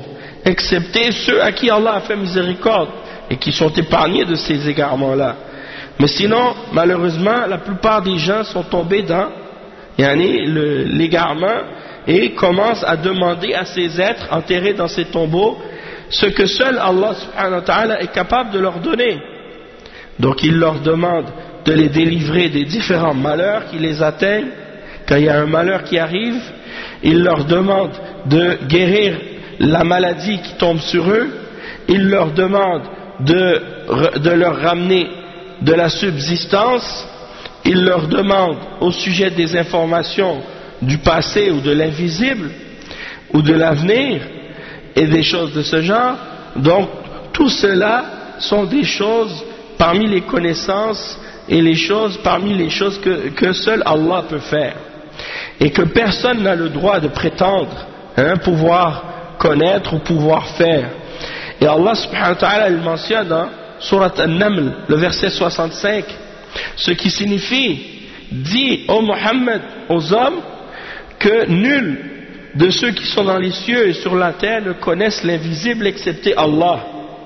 excepté ceux à qui Allah a fait miséricorde et qui sont épargnés de ces égarements-là. Mais sinon, malheureusement, la plupart des gens sont tombés dans l'égarement et commencent à demander à ces êtres enterrés dans ces tombeaux ce que seul Allah subhanahu wa ta'ala est capable de leur donner. Donc ils leur demandent de les délivrer des différents malheurs qui les atteignent. Quand il y a un malheur qui arrive, ils leur demandent de guérir la maladie qui tombe sur eux. Ils leur demandent de leur ramener de la subsistance. Ils leur demandent au sujet des informations du passé ou de l'invisible ou de l'avenir et des choses de ce genre. Donc tout cela sont des choses parmi les connaissances et les choses parmi les choses que seul Allah peut faire et que personne n'a le droit de prétendre pouvoir connaître ou pouvoir faire. Et Allah subhanahu wa ta'ala il mentionne dans Surat An-Naml, le verset 65, ce qui signifie: dis ô Mohammed aux hommes que nul de ceux qui sont dans les cieux et sur la terre ne connaissent l'invisible excepté Allah.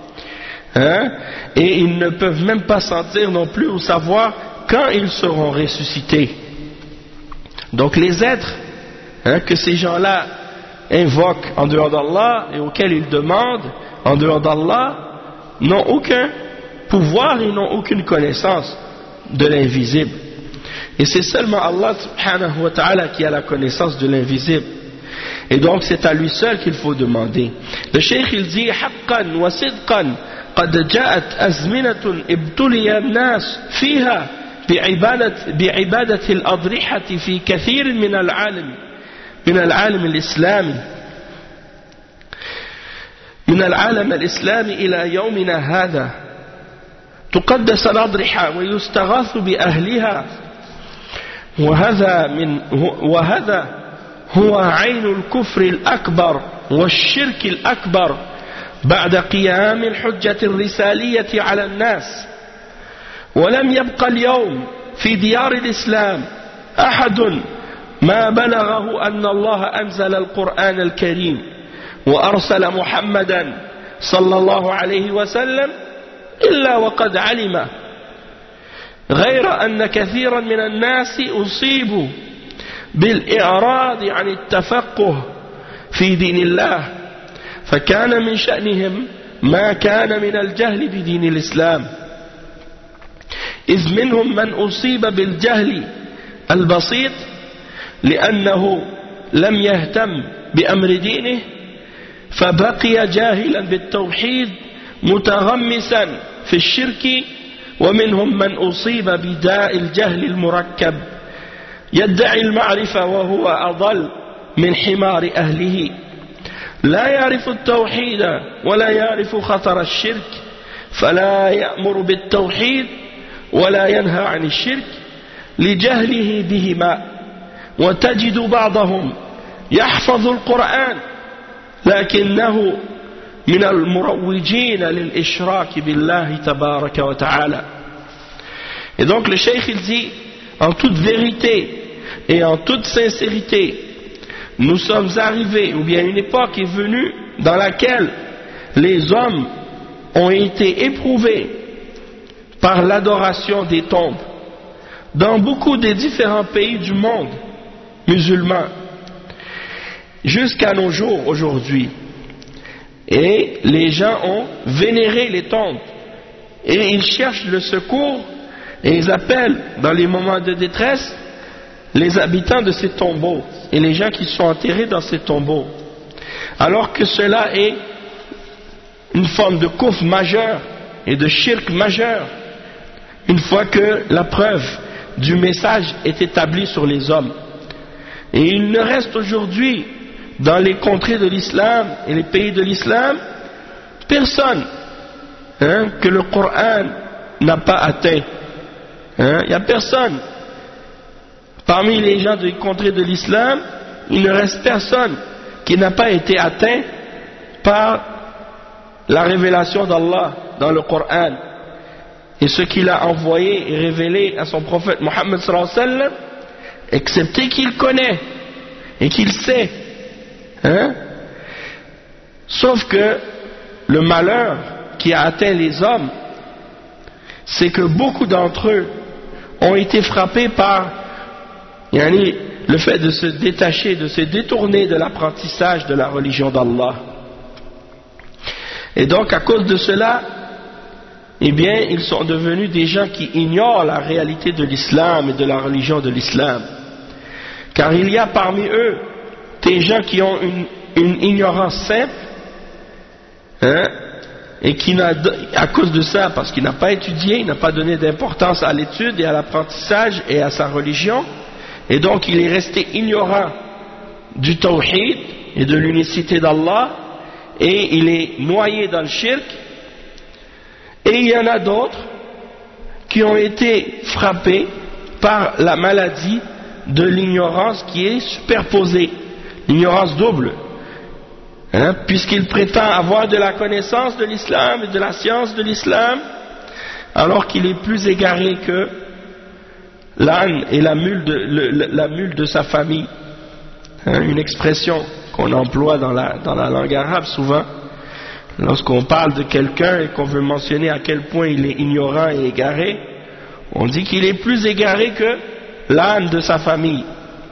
Et ils ne peuvent même pas sentir non plus ou savoir quand ils seront ressuscités. Donc les êtres que ces gens-là invoquent en dehors d'Allah et auxquels ils demandent en dehors d'Allah n'ont aucun pouvoir et n'ont aucune connaissance de l'invisible. Et c'est seulement Allah subhanahu wa ta'ala qui a la connaissance de l'invisible. Et donc c'est à lui seul qu'il faut demander. Le cheikh il dit: haqqan wa sidqan qad ja'at azminatun ibtuliya an-nas fiha bi'ibadati al-adrihati fi kathir min al-alam al-islami من العالم الإسلامي إلى يومنا هذا تقدس الأضرحة ويستغاث بأهلها وهذا هو عين الكفر الأكبر والشرك الأكبر بعد قيام الحجة الرسالية على الناس. ولم يبقى اليوم في ديار الإسلام أحد ما بلغه أن الله أنزل القرآن الكريم وأرسل محمدا صلى الله عليه وسلم إلا وقد علم، غير أن كثيرا من الناس أصيبوا بالإعراض عن التفقه في دين الله، فكان من شأنهم ما كان من الجهل بدين الإسلام، إذ منهم من أصيب بالجهل البسيط لأنه لم يهتم بأمر دينه فبقي جاهلا بالتوحيد متغمسا في الشرك، ومنهم من أصيب بداء الجهل المركب يدعي المعرفة وهو أضل من حمار أهله، لا يعرف التوحيد ولا يعرف خطر الشرك، فلا يأمر بالتوحيد ولا ينهى عن الشرك لجهله بهما. وتجد بعضهم يحفظ القرآن لكنه من المروجين للإشراك بالله تبارك وتعالى. Et donc le cheikh il dit, en toute vérité et en toute sincérité, nous sommes arrivés, ou bien une époque est venue dans laquelle les hommes ont été éprouvés par l'adoration des tombes dans beaucoup des différents pays du monde musulman jusqu'à nos jours aujourd'hui. Et les gens ont vénéré les tombes et ils cherchent le secours et ils appellent dans les moments de détresse les habitants de ces tombeaux et les gens qui sont enterrés dans ces tombeaux, alors que cela est une forme de kufr majeur et de shirk majeur une fois que la preuve du message est établie sur les hommes. Et il ne reste aujourd'hui dans les contrées de l'islam et les pays de l'islam personne que le Coran n'a pas atteint. Il n'y a personne parmi les gens des contrées de l'islam, il ne reste personne qui n'a pas été atteint par la révélation d'Allah dans le Coran et ce qu'il a envoyé et révélé à son prophète Mohammed sallallahu alayhi wa sallam, excepté qu'il connaît et qu'il sait. Sauf que le malheur qui a atteint les hommes, c'est que beaucoup d'entre eux ont été frappés par le fait de se détacher, de se détourner de l'apprentissage de la religion d'Allah. Et donc à cause de cela, eh bien, ils sont devenus des gens qui ignorent la réalité de l'islam et de la religion de l'islam. Car il y a parmi eux des gens qui ont une ignorance simple, et qui à cause de ça, parce qu'il n'a pas étudié, il n'a pas donné d'importance à l'étude et à l'apprentissage et à sa religion, et donc il est resté ignorant du tawhid et de l'unicité d'Allah, et il est noyé dans le shirk. Et il y en a d'autres qui ont été frappés par la maladie de l'ignorance qui est superposée, l'ignorance double, puisqu'il prétend avoir de la connaissance de l'islam et de la science de l'islam, alors qu'il est plus égaré que l'âne et la mule de sa famille, une expression qu'on emploie dans la langue arabe souvent. Lorsqu'on parle de quelqu'un et qu'on veut mentionner à quel point il est ignorant et égaré, on dit qu'il est plus égaré que l'âne de sa famille.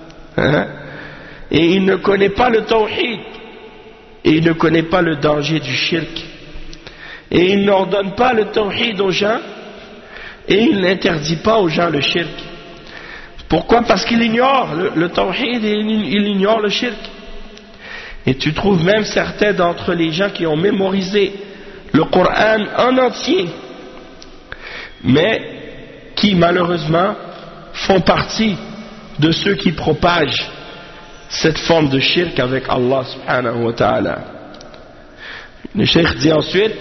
Et il ne connaît pas le tawhid, et il ne connaît pas le danger du shirk. Et il n'ordonne pas le tawhid aux gens, et il n'interdit pas aux gens le shirk. Pourquoi? Parce qu'il ignore le tawhid et il ignore le shirk. Et tu trouves même certains d'entre les gens qui ont mémorisé le Coran en entier, mais qui malheureusement font partie de ceux qui propagent cette forme de shirk avec Allah subhanahu wa ta'ala. Le cheikh dit ensuite: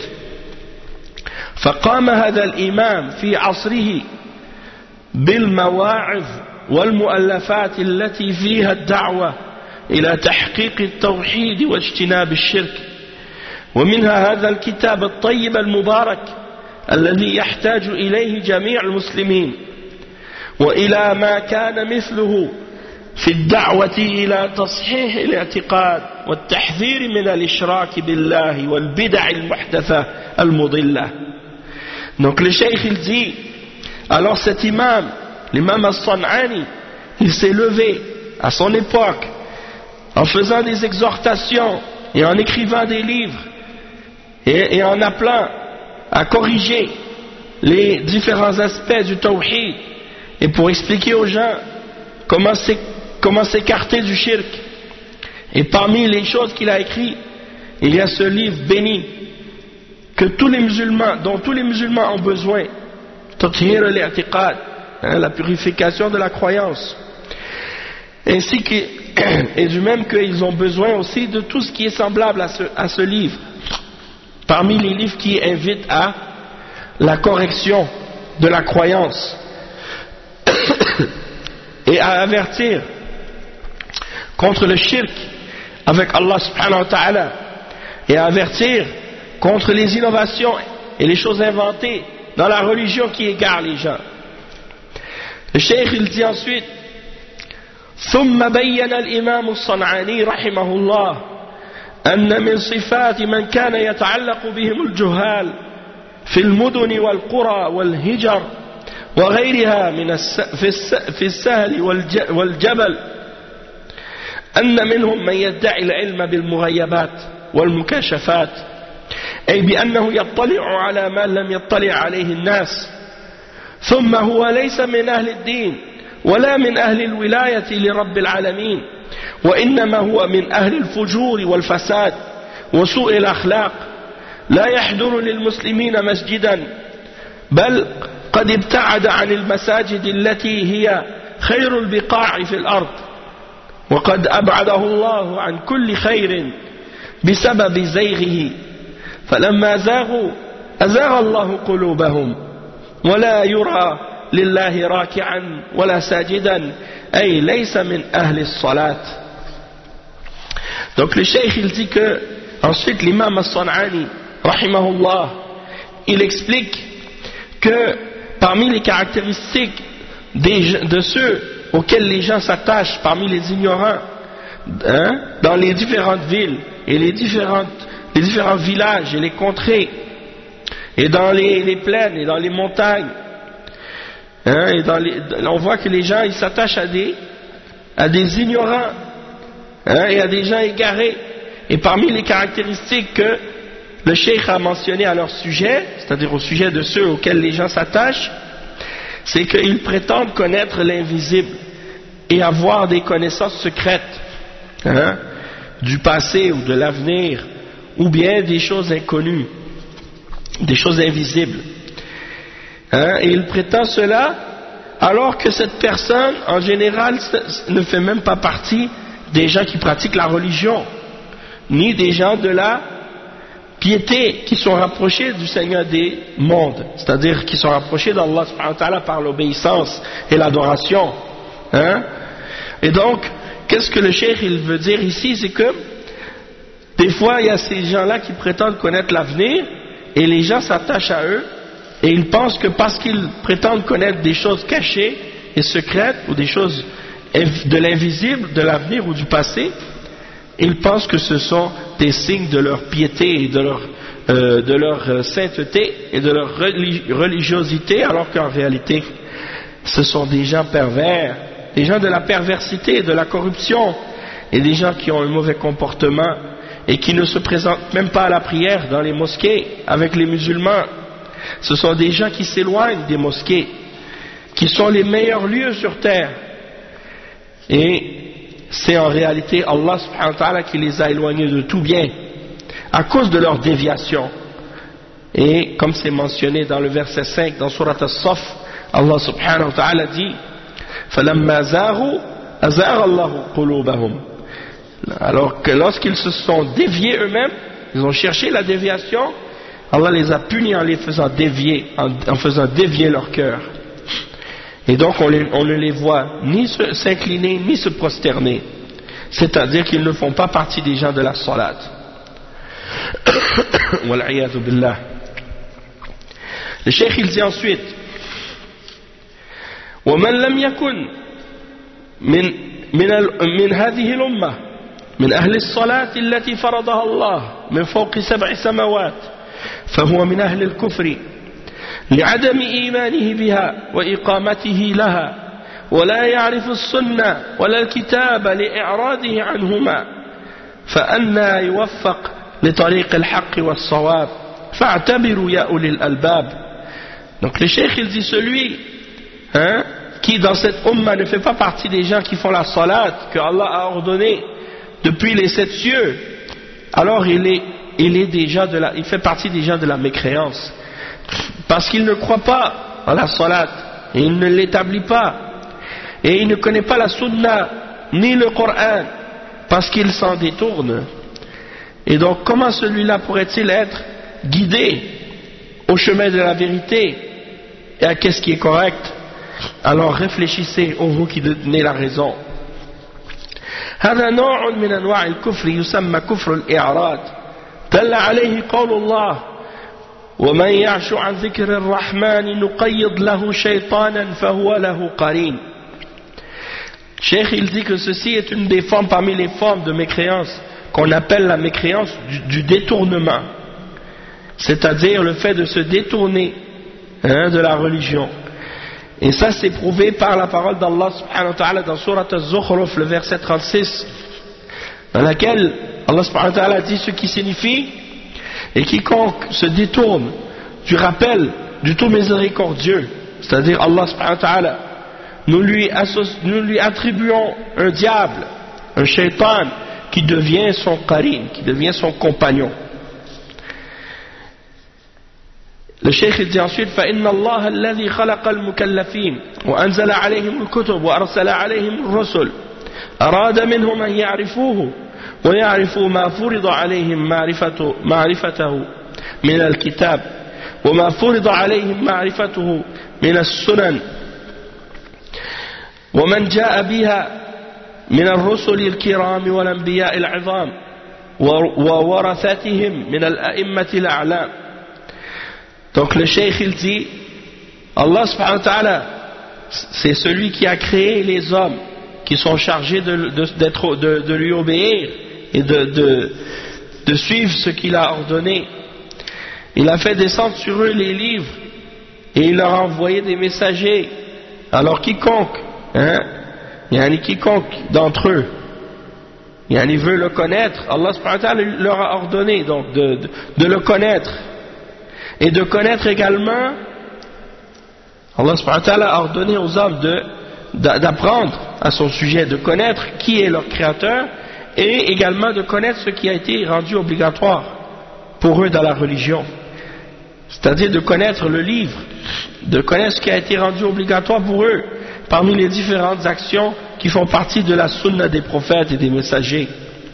فقام هذا الإمام في عصره بالمواعظ والمؤلفات التي فيها الدعوة إلى تحقيق التوحيد واجتناب الشرك، ومنها هذا الكتاب الطيب المبارك الذي يحتاج إليه جميع المسلمين، وإلى ما كان مثله في الدعوة إلى تصحيح الاعتقاد والتحذير من الإشراك بالله والبدع المحدثة المضلة. Donc le cheikh il dit, alors cet imam, l'imam As-San'ani, il s'est levé à son époque en faisant des exhortations et en écrivant des livres et en appelant à corriger les différents aspects du tawhid et pour expliquer aux gens comment s'écarter du shirk. Et parmi les choses qu'il a écrites, il y a ce livre béni que dont tous les musulmans ont besoin, Tathhir al-i'tiqad, la purification de la croyance, ainsi que et du même qu'ils ont besoin aussi de tout ce qui est semblable à ce livre, parmi les livres qui invitent à la correction de la croyance et à avertir contre le shirk avec Allah subhanahu wa ta'ala, et à avertir contre les innovations et les choses inventées dans la religion qui égarent les gens. Le cheikh il dit ensuite: ثم بين الإمام الصنعاني رحمه الله أن من صفات من كان يتعلق بهم الجهال في المدن والقرى والهجر وغيرها في السهل والجبل أن منهم من يدعي العلم بالمغيبات والمكاشفات، أي بأنه يطلع على ما لم يطلع عليه الناس، ثم هو ليس من أهل الدين ولا من أهل الولاية لرب العالمين، وإنما هو من أهل الفجور والفساد وسوء الأخلاق، لا يحضر للمسلمين مسجدا، بل قد ابتعد عن المساجد التي هي خير البقاع في الأرض، وقد أبعده الله عن كل خير بسبب زيغه، فلما زاغوا أزاغ الله قلوبهم، ولا يرى لله راكعا ولا ساجدا، أي ليس من أهل الصلاة. Donc le cheikh il dit que ensuite l'imam As-San'ani rahimahullah il explique que parmi les caractéristiques de ceux auxquels les gens s'attachent parmi les ignorants, dans les différentes villes et les différentes les différents villages et les contrées, et dans les plaines et dans les montagnes, hein, on voit que les gens ils s'attachent à des ignorants, hein, et à des gens égarés. Et parmi les caractéristiques que le cheikh a mentionnées à leur sujet, c'est-à-dire au sujet de ceux auxquels les gens s'attachent, c'est qu'ils prétendent connaître l'invisible et avoir des connaissances secrètes, hein, du passé ou de l'avenir, ou bien des choses inconnues, des choses invisibles, hein, et il prétend cela alors que cette personne en général ne fait même pas partie des gens qui pratiquent la religion, ni des gens de la piété qui sont rapprochés du Seigneur des mondes, c'est-à-dire qui sont rapprochés d'Allah subhanahu wa ta'ala par l'obéissance et l'adoration, hein. Et donc qu'est-ce que le cheikh il veut dire ici, c'est que des fois il y a ces gens-là qui prétendent connaître l'avenir et les gens s'attachent à eux et ils pensent que parce qu'ils prétendent connaître des choses cachées et secrètes ou des choses de l'invisible, de l'avenir ou du passé, ils pensent que ce sont des signes de leur piété et de leur sainteté et de leur religiosité, alors qu'en réalité ce sont des gens pervers, des gens de la perversité, de la corruption, et des gens qui ont un mauvais comportement et qui ne se présentent même pas à la prière dans les mosquées avec les musulmans. Ce sont des gens qui s'éloignent des mosquées, qui sont les meilleurs lieux sur terre, et c'est en réalité Allah subhanahu wa ta'ala qui les a éloignés de tout bien à cause de leur déviation. Et comme c'est mentionné dans le verset 5 dans Surat As-Saff, Allah subhanahu wa ta'ala dit فَلَمَّا زَاغُوا أَزَاغَ اللَّهُ قُلُوبَهُمْ. Alors que lorsqu'ils se sont déviés eux-mêmes, ils ont cherché la déviation, Allah les a punis en les faisant dévier, en faisant dévier leur cœur. Et donc on ne les voit ni s'incliner ni se prosterner, c'est-à-dire qu'ils ne font pas partie des gens de la salat. Wal'iyadhu billah. Le cheikh il dit ensuite ومن لم يكن من هذه الأمة من أهل الصلاة التي فرضها الله من فوق 7 سماوات فهو من أهل الكفر لعدم إيمانه بها وإقامته لها ولا يعرف السنة ولا الكتاب لإعراضه عنهما فأنى يوفق لطريق الحق والصواب فاعتبروا يا أولي الألباب. Donc le cheikh il dit celui, hein, qui dans cette umma ne fait pas partie des gens qui font la salat que Allah a ordonné depuis les 7 cieux, alors il fait partie des gens de la mécréance, parce qu'il ne croit pas à la salat et il ne l'établit pas, et il ne connaît pas la sunna ni le Coran parce qu'il s'en détourne. Et donc comment celui-là pourrait-il être guidé au chemin de la vérité et à qu'est-ce qui est correct? Alors réfléchissez, ô vous qui donnez la raison. هذا نوع من أنواع الكفر يسمى كفر الإعراض دل عليه قول الله ومن يعش عن ذكر الرحمن نقيض له شيطانا فهو له قرين. Cheikh il dit que ceci est une des formes parmi les formes de mécréance qu'on appelle la mécréance du détournement, c'est-à-dire le fait de se détourner, hein, de la religion. Et ça c'est prouvé par la parole d'Allah subhanahu wa ta'ala dans Surat Az-Zukhruf, le verset 36, dans laquelle Allah subhanahu wa ta'ala dit ce qui signifie: et quiconque se détourne du rappel du tout miséricordieux, c'est-à-dire Allah subhanahu wa ta'ala, nous lui attribuons un diable, un shaitan, qui devient son qarin, qui devient son compagnon. Le cheikh dit ensuite فإن الله الذي خلق المكلفين وأنزل عليهم الكتب وأرسل عليهم الرسل أراد منهم أن يعرفوه ويعرفوا ما فرض عليهم معرفته من الكتاب وما فرض عليهم معرفته من السنن ومن جاء بها من الرسل الكرام والأنبياء العظام وورثتهم من الأئمة الأعلام. Donc le cheikh il dit Allah subhanahu wa ta'ala c'est celui qui a créé les hommes qui sont chargés de lui obéir et de suivre ce qu'il a ordonné. Il a fait descendre sur eux les livres et il leur a envoyé des messagers. Alors quiconque d'entre eux veut le connaître, Allah subhanahu wa ta'ala leur a ordonné donc de le connaître et de connaître également. Allah subhanahu wa ta'ala a ordonné aux hommes d'apprendre à son sujet, de connaître qui est leur créateur et également de connaître ce qui a été rendu obligatoire pour eux dans la religion, c'est-à-dire de connaître le livre, de connaître ce qui a été rendu obligatoire pour eux parmi les différentes actions qui font partie de la sunna des prophètes et des messagers,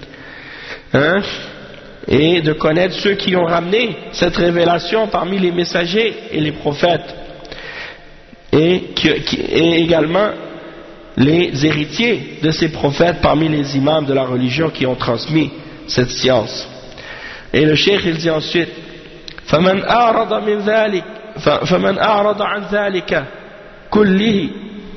et de connaître ceux qui ont ramené cette révélation parmi les messagers et les prophètes, et également les héritiers de ces prophètes parmi les imams de la religion qui ont transmis cette science. Et le cheikh il dit ensuite فمن أعرض عن ذلك كله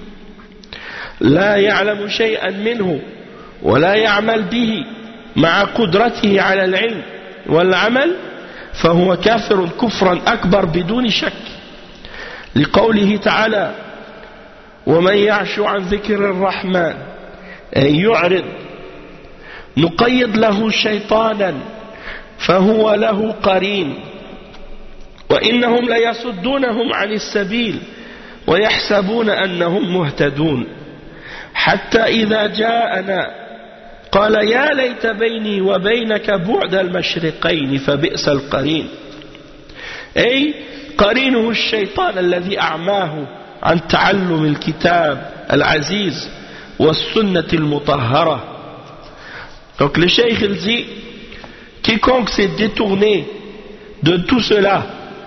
لا يعلم شيئا منه ولا يعمل به مع قدرته على العلم والعمل فهو كافر كفرا أكبر بدون شك لقوله تعالى ومن يعش عن ذكر الرحمن أي يعرض نقيض له شيطانا فهو له قرين وإنهم ليصدونهم عن السبيل ويحسبون أنهم مهتدون حتى إذا جاءنا قال يا ليت بيني وبينك بعد المشرقين فبئس القرين أي قرينه الشيطان الذي أعماه عن تعلم الكتاب العزيز والسنة المطهرة. Donc le cheikh il dit quiconque s'est détourné de tout cela,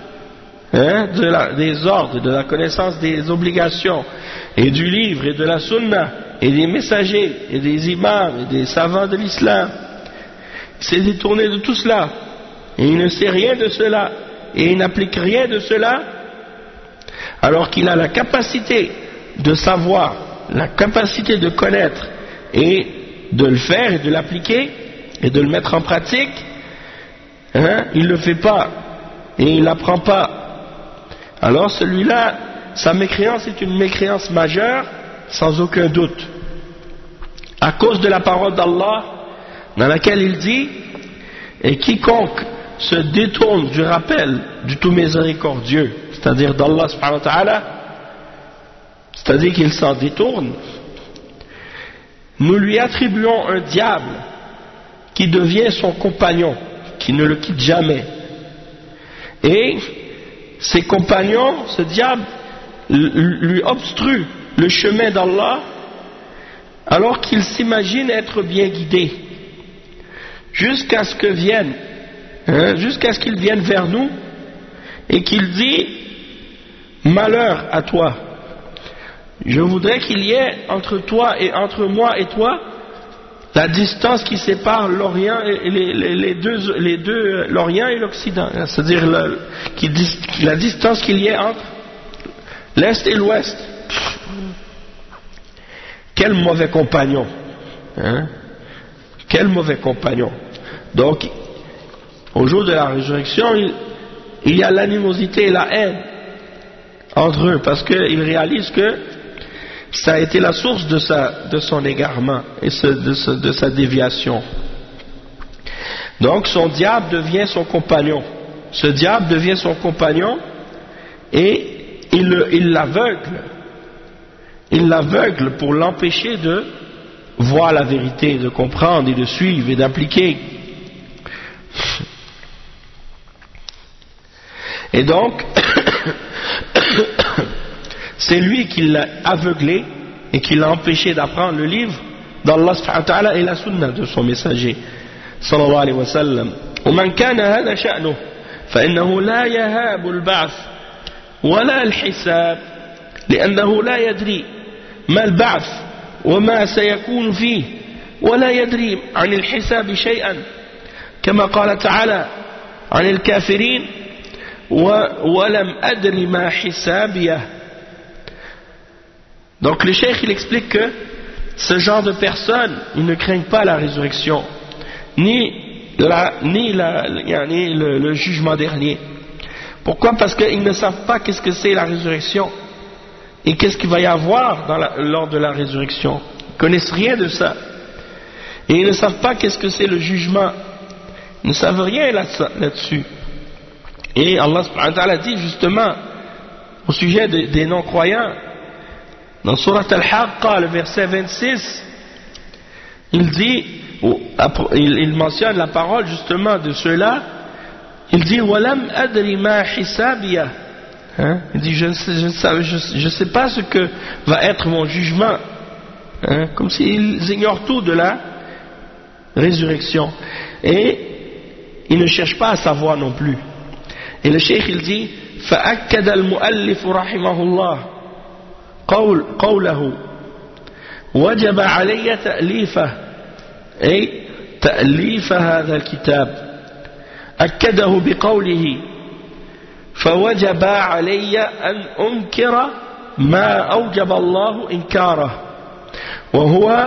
des ordres, de la connaissance des obligations et du livre et de la sunna et des messagers et des imams et des savants de l'islam, s'est détourné de tout cela et il ne sait rien de cela et il n'applique rien de cela, alors qu'il a la capacité de savoir, la capacité de connaître et de le faire et de l'appliquer et de le mettre en pratique, il ne le fait pas et il n'apprend pas, alors celui-là, sa mécréance est une mécréance majeure sans aucun doute, à cause de la parole d'Allah dans laquelle il dit et quiconque se détourne du rappel du tout miséricordieux, c'est-à-dire d'Allah subhanahu wa ta'ala, c'est-à-dire qu'il s'en détourne, nous lui attribuons un diable qui devient son compagnon, qui ne le quitte jamais. Et ses compagnons, ce diable, lui obstrue le chemin d'Allah alors qu'il s'imagine être bien guidé, jusqu'à ce qu'il vienne vers nous et qu'il dit malheur à toi, je voudrais qu'il y ait entre toi et entre moi et toi la distance qui sépare l'Orient et les deux l'Orient et l'Occident, c'est-à-dire la distance qu'il y ait entre l'Est et l'Ouest. Quel mauvais compagnon, quel mauvais compagnon. Donc au jour de la résurrection il y a l'animosité et la haine entre eux, parce qu'ils réalisent que ça a été la source de son égarement et de sa déviation. Donc son diable devient son compagnon. Ce diable devient son compagnon et il l'aveugle. Il l'aveugle pour l'empêcher de voir la vérité, de comprendre et de suivre et d'appliquer. Et donc c'est lui qui l'a aveuglé et qui l'a empêché d'apprendre le livre d'Allah subhanahu wa ta'ala et la sunna de son messager sallallahu alayhi wa sallam. ومن كان هذا شأنه فإنه لا يهاب البعث ولا الحساب لأنه لا يدري ما البعث وما سيكون فيه ولا يدري عن الحساب شيئا كما قال تعالى عن الكافرين ولم أدري ما حسابيه. Donc le cheikh il explique que ce genre de personnes, ils ne craignent pas la résurrection, ni le jugement dernier. Pourquoi? Parce qu'ils ne savent pas qu'est-ce que c'est la résurrection et qu'est-ce qu'il va y avoir lors de la résurrection. Ils ne connaissent rien de ça. Et ils ne savent pas qu'est-ce que c'est le jugement. Ils ne savent rien là-dessus. Et Allah subhanahu wa ta'ala dit justement au sujet des non-croyants, dans Surat Al-Haqqa, le verset 26, il dit, il mentionne la parole justement de ceux-là, il dit Walam adri ma hisabiya. Il dit je ne sais pas ce que va être mon jugement. Comme s'ils ignorent tout de la résurrection. Et ils ne cherchent pas à savoir non plus. Et le cheikh il dit فأكد المؤلف رحمه الله قوله وجب علي تأليفه أي تأليف هذا الكتاب أكده بقوله فوجب علي أن أنكر ما أوجب الله إنكاره وهو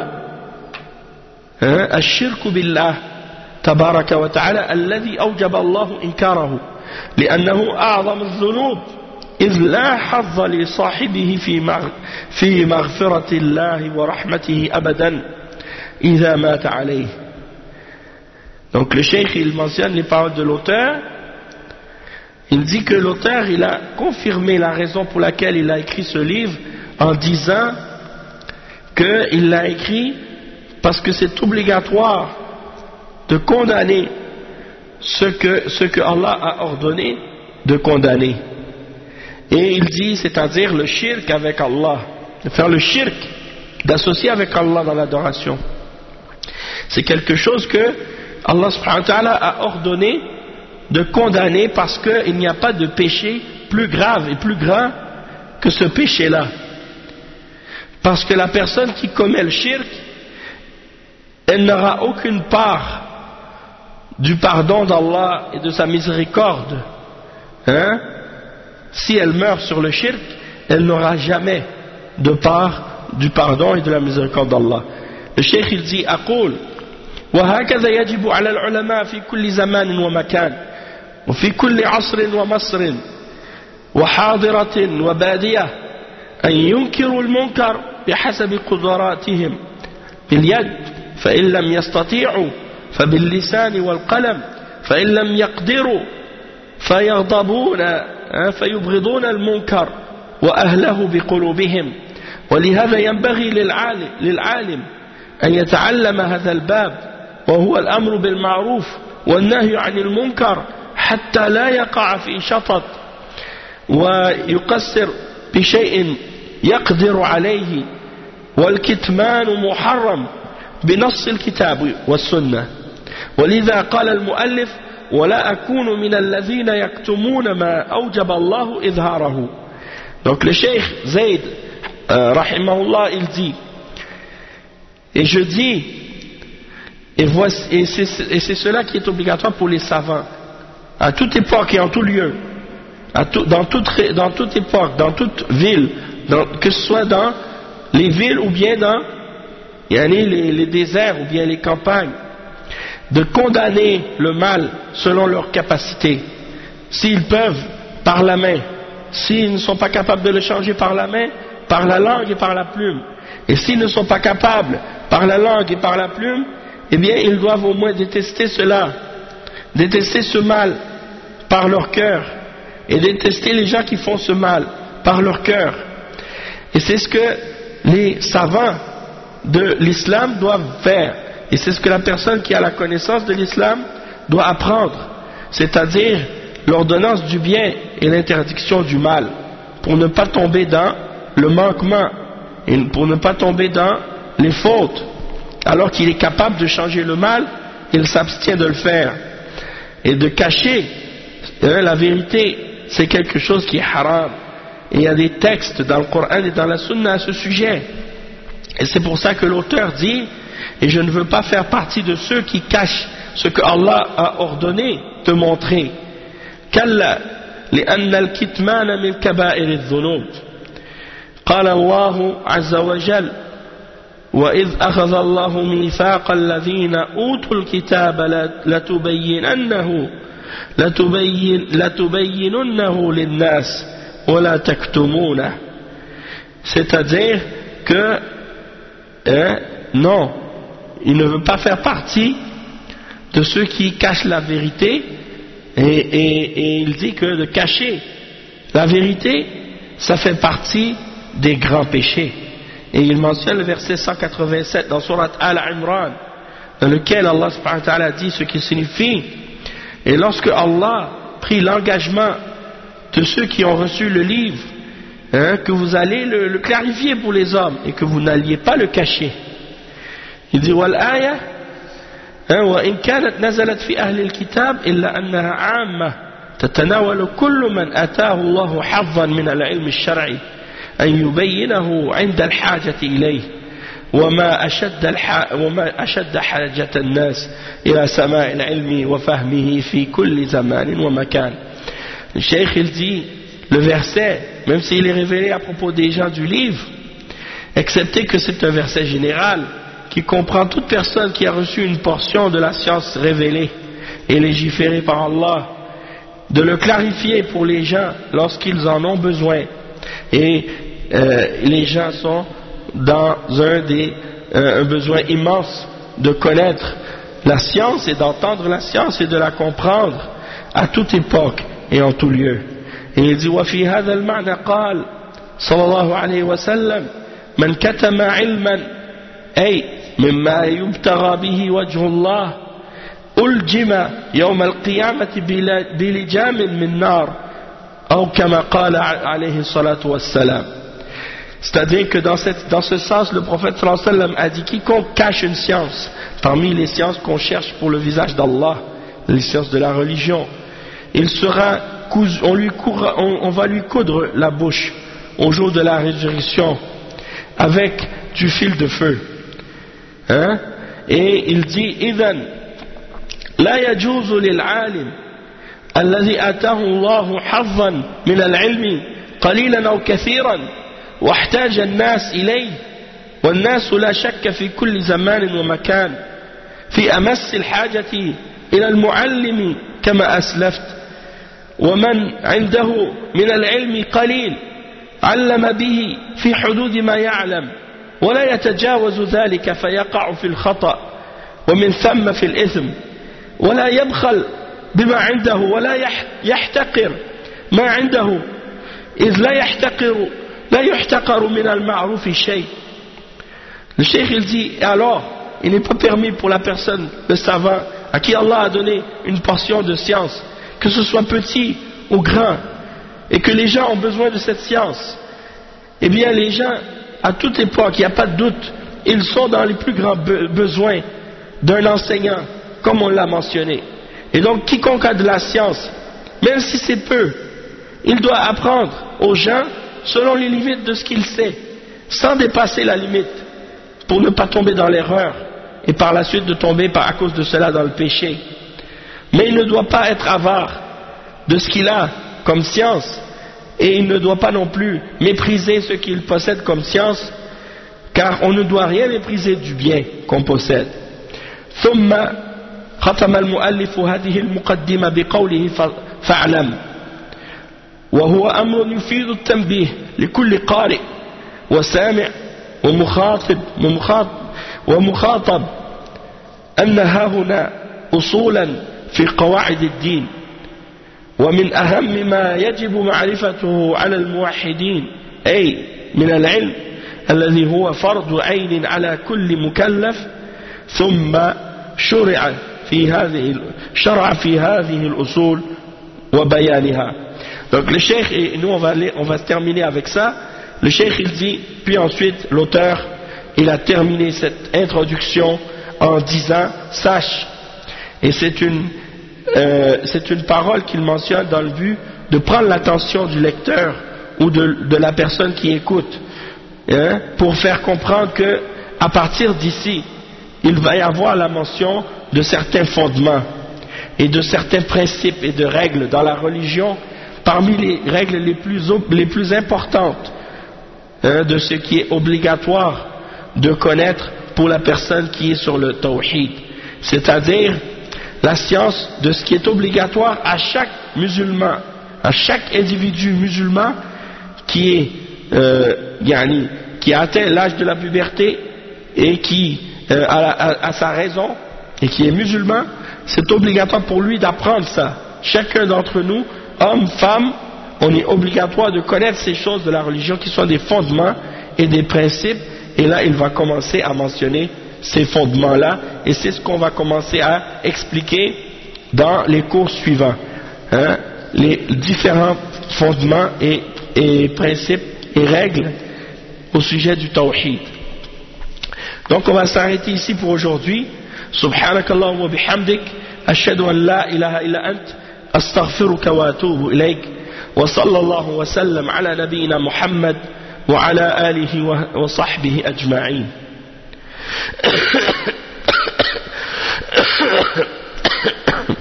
الشرك بالله تبارك وتعالى الذي أوجب الله إنكاره لأنه أعظم الذنوب إذ لا حظ لصاحبه في مغفرة الله ورحمته أبدا إذا مات عليه. Donc le cheikh il mentionne les paroles de l'auteur. Il dit que l'auteur il a confirmé la raison pour laquelle il a écrit ce livre en disant qu'il l'a écrit parce que c'est obligatoire de condamner ce que Allah a ordonné de condamner. Et il dit, c'est-à-dire le shirk avec Allah, de faire le shirk, d'associer avec Allah dans l'adoration. C'est quelque chose que Allah subhanahu wa ta'ala a ordonné de condamner parce qu'il n'y a pas de péché plus grave et plus grand que ce péché-là. Parce que la personne qui commet le shirk, elle n'aura aucune part du pardon d'Allah et de sa miséricorde. Si elle meurt sur le shirk, elle n'aura jamais de part du pardon et de la miséricorde d'Allah. Le cheikh il dit أقول وهكذا يجب على العلماء في كل زمان ومكان وفي كل عصر ومصر وحاضرة وبادية أن ينكروا المنكر بحسب قدراتهم باليد فإن لم يستطيعوا فباللسان والقلم فإن لم يقدروا فيغضبون فيبغضون المنكر وأهله بقلوبهم. ولهذا ينبغي للعالم أن يتعلم هذا الباب وهو الأمر بالمعروف والنهي عن المنكر حتى لا يقع في شطط ويقصر بشيء يقدر عليه والكتمان محرم بنص الكتاب والسنة. ولذا قال المؤلف ولا أكون من الذين يكتمون ما أوجب الله إظهاره. Donc le cheikh Zayd rahimahullah il dit et je dis et c'est cela qui est obligatoire pour les savants à toute époque et en tout lieu, dans toute époque, dans toute ville, que ce soit dans les villes ou bien dans les déserts ou bien les campagnes, de condamner le mal selon leur capacité. S'ils peuvent, par la main. S'ils ne sont pas capables de le changer par la main, par la langue et par la plume. Et s'ils ne sont pas capables, par la langue et par la plume, eh bien ils doivent au moins détester cela, détester ce mal par leur cœur, et détester les gens qui font ce mal par leur cœur. Et c'est ce que les savants de l'islam doivent faire. Et c'est ce que la personne qui a la connaissance de l'islam doit apprendre, c'est-à-dire l'ordonnance du bien et l'interdiction du mal, pour ne pas tomber dans le manquement et pour ne pas tomber dans les fautes. Alors qu'il est capable de changer le mal, il s'abstient de le faire. Et de cacher la vérité, c'est quelque chose qui est haram. Et il y a des textes dans le Coran et dans la Sunna à ce sujet. Et c'est pour ça que l'auteur dit, et je ne veux pas faire partie de ceux qui cachent ce que Allah a ordonné de montrer. كلا لأن الكتمان من كبائر الذنوب قال الله عز وجل وإذ أخذ الله ميثاق الذين أوتوا الكتاب لتبيننه للناس ولا تكتمونه. C'est-à-dire que non, il ne veut pas faire partie de ceux qui cachent la vérité, et il dit que de cacher la vérité, ça fait partie des grands péchés. Et il mentionne le verset 187 dans Surat Al-Imran, dans lequel Allah subhanahu wa ta'ala dit ce qui signifie: et lorsque Allah prit l'engagement de ceux qui ont reçu le livre, que vous allez le clarifier pour les hommes et que vous n'alliez pas le cacher. Il dit والآية وإن كانت نزلت في أهل الكتاب إلا أنها عامة تتناول كل من آتاه الله حظا من العلم الشرعي أن يبينه عند الحاجة إليه وما أشد حاجة الناس إلى سماع العلم وفهمه في كل زمان ومكان. Le Cheikh il dit, le verset, même s'il est révélé à propos des gens du livre, excepté que c'est un verset général qui comprend toute personne qui a reçu une portion de la science révélée et légiférée par Allah, de le clarifier pour les gens lorsqu'ils en ont besoin. Et les gens sont dans un besoin immense de connaître la science et d'entendre la science et de la comprendre à toute époque et en tout lieu. Et il dit وفي هذا المعنى قال صلى الله عليه وسلم من كتم علما أي مما يبتغى به وجه الله ألجم يوم القيامة بلجام من نار أو كما قال عليه الصلاة والسلام. C'est-à-dire que dans ce sens, le prophète sallallahu alayhi wa sallam a dit: quiconque cache une science parmi les sciences qu'on cherche pour le visage d'Allah, les sciences de la religion, on va lui coudre la bouche au jour de la résurrection avec du fil de feu. Et il dit: إذن لا يجوز للعالم الذي آتاه الله حظا من العلم قليلا أو كثيرا واحتاج الناس إليه والناس لا شك في كل زمان ومكان في أمس الحاجة إلى المعلم كما أسلفت ومن عنده من العلم قليل علم به في حدود ما يعلم ولا يتجاوز ذلك فيقع في الخطأ ومن ثم في الإثم ولا يبخل بما عنده ولا يحتقر ما عنده إذ لا يحتقر من المعروف شيء. Le cheikh il dit: alors il n'est pas permis pour la personne, le savant à qui Allah a donné une portion de science, que ce soit petit ou grand, et que les gens ont besoin de cette science, eh bien les gens à toute époque, il n'y a pas de doute, ils sont dans les plus grands besoins d'un enseignant, comme on l'a mentionné. Et donc quiconque a de la science, même si c'est peu, il doit apprendre aux gens selon les limites de ce qu'il sait, sans dépasser la limite, pour ne pas tomber dans l'erreur et par la suite de tomber à cause de cela dans le péché. Mais il ne doit pas être avare de ce qu'il a comme science, et il ne doit pas non plus mépriser ce qu'il possède comme science, car on ne doit rien mépriser du bien qu'on possède. ثم ختم المؤلف هذه المقدمة بقوله فاعلم وهو أمر يفيد التنبيه لكل قارئ وسامع ومخاطب أن ها هنا أصولا في قواعد الدين ومن أهم ما يجب معرفته على الموحدين أي من العلم الذي هو فرض عين على كل مكلف ثم شرع في هذه الأصول وبيانها. Donc le cheikh, et nous on va terminer avec ça. Le cheikh il dit, puis ensuite l'auteur il a terminé cette introduction en disant: sache, et c'est une parole qu'il mentionne dans le but de prendre l'attention du lecteur ou de la personne qui écoute, pour faire comprendre que à partir d'ici il va y avoir la mention de certains fondements et de certains principes et de règles dans la religion, parmi les règles les plus importantes, de ce qui est obligatoire de connaître pour la personne qui est sur le tawhid, c'est-à-dire la science de ce qui est obligatoire à chaque musulman, à chaque individu musulman qui a atteint l'âge de la puberté et qui a sa raison et qui est musulman. C'est obligatoire pour lui d'apprendre ça. Chacun d'entre nous, hommes, femmes, on est obligatoire de connaître ces choses de la religion qui sont des fondements et des principes. Et là, il va commencer à mentionner ces fondements-là, et c'est ce qu'on va commencer à expliquer dans les cours suivants. Les différents fondements et principes et règles au sujet du tawhid. Donc on va s'arrêter ici pour aujourd'hui. Subhanakallahumma wa bihamdik, ashhadu an la ilaha illa ant, astaghfiruka wa atubu ilayk, wa sallallahu wa sallam ala nabiyyina Muhammad wa ala alihi wa sahbihi ajma'in.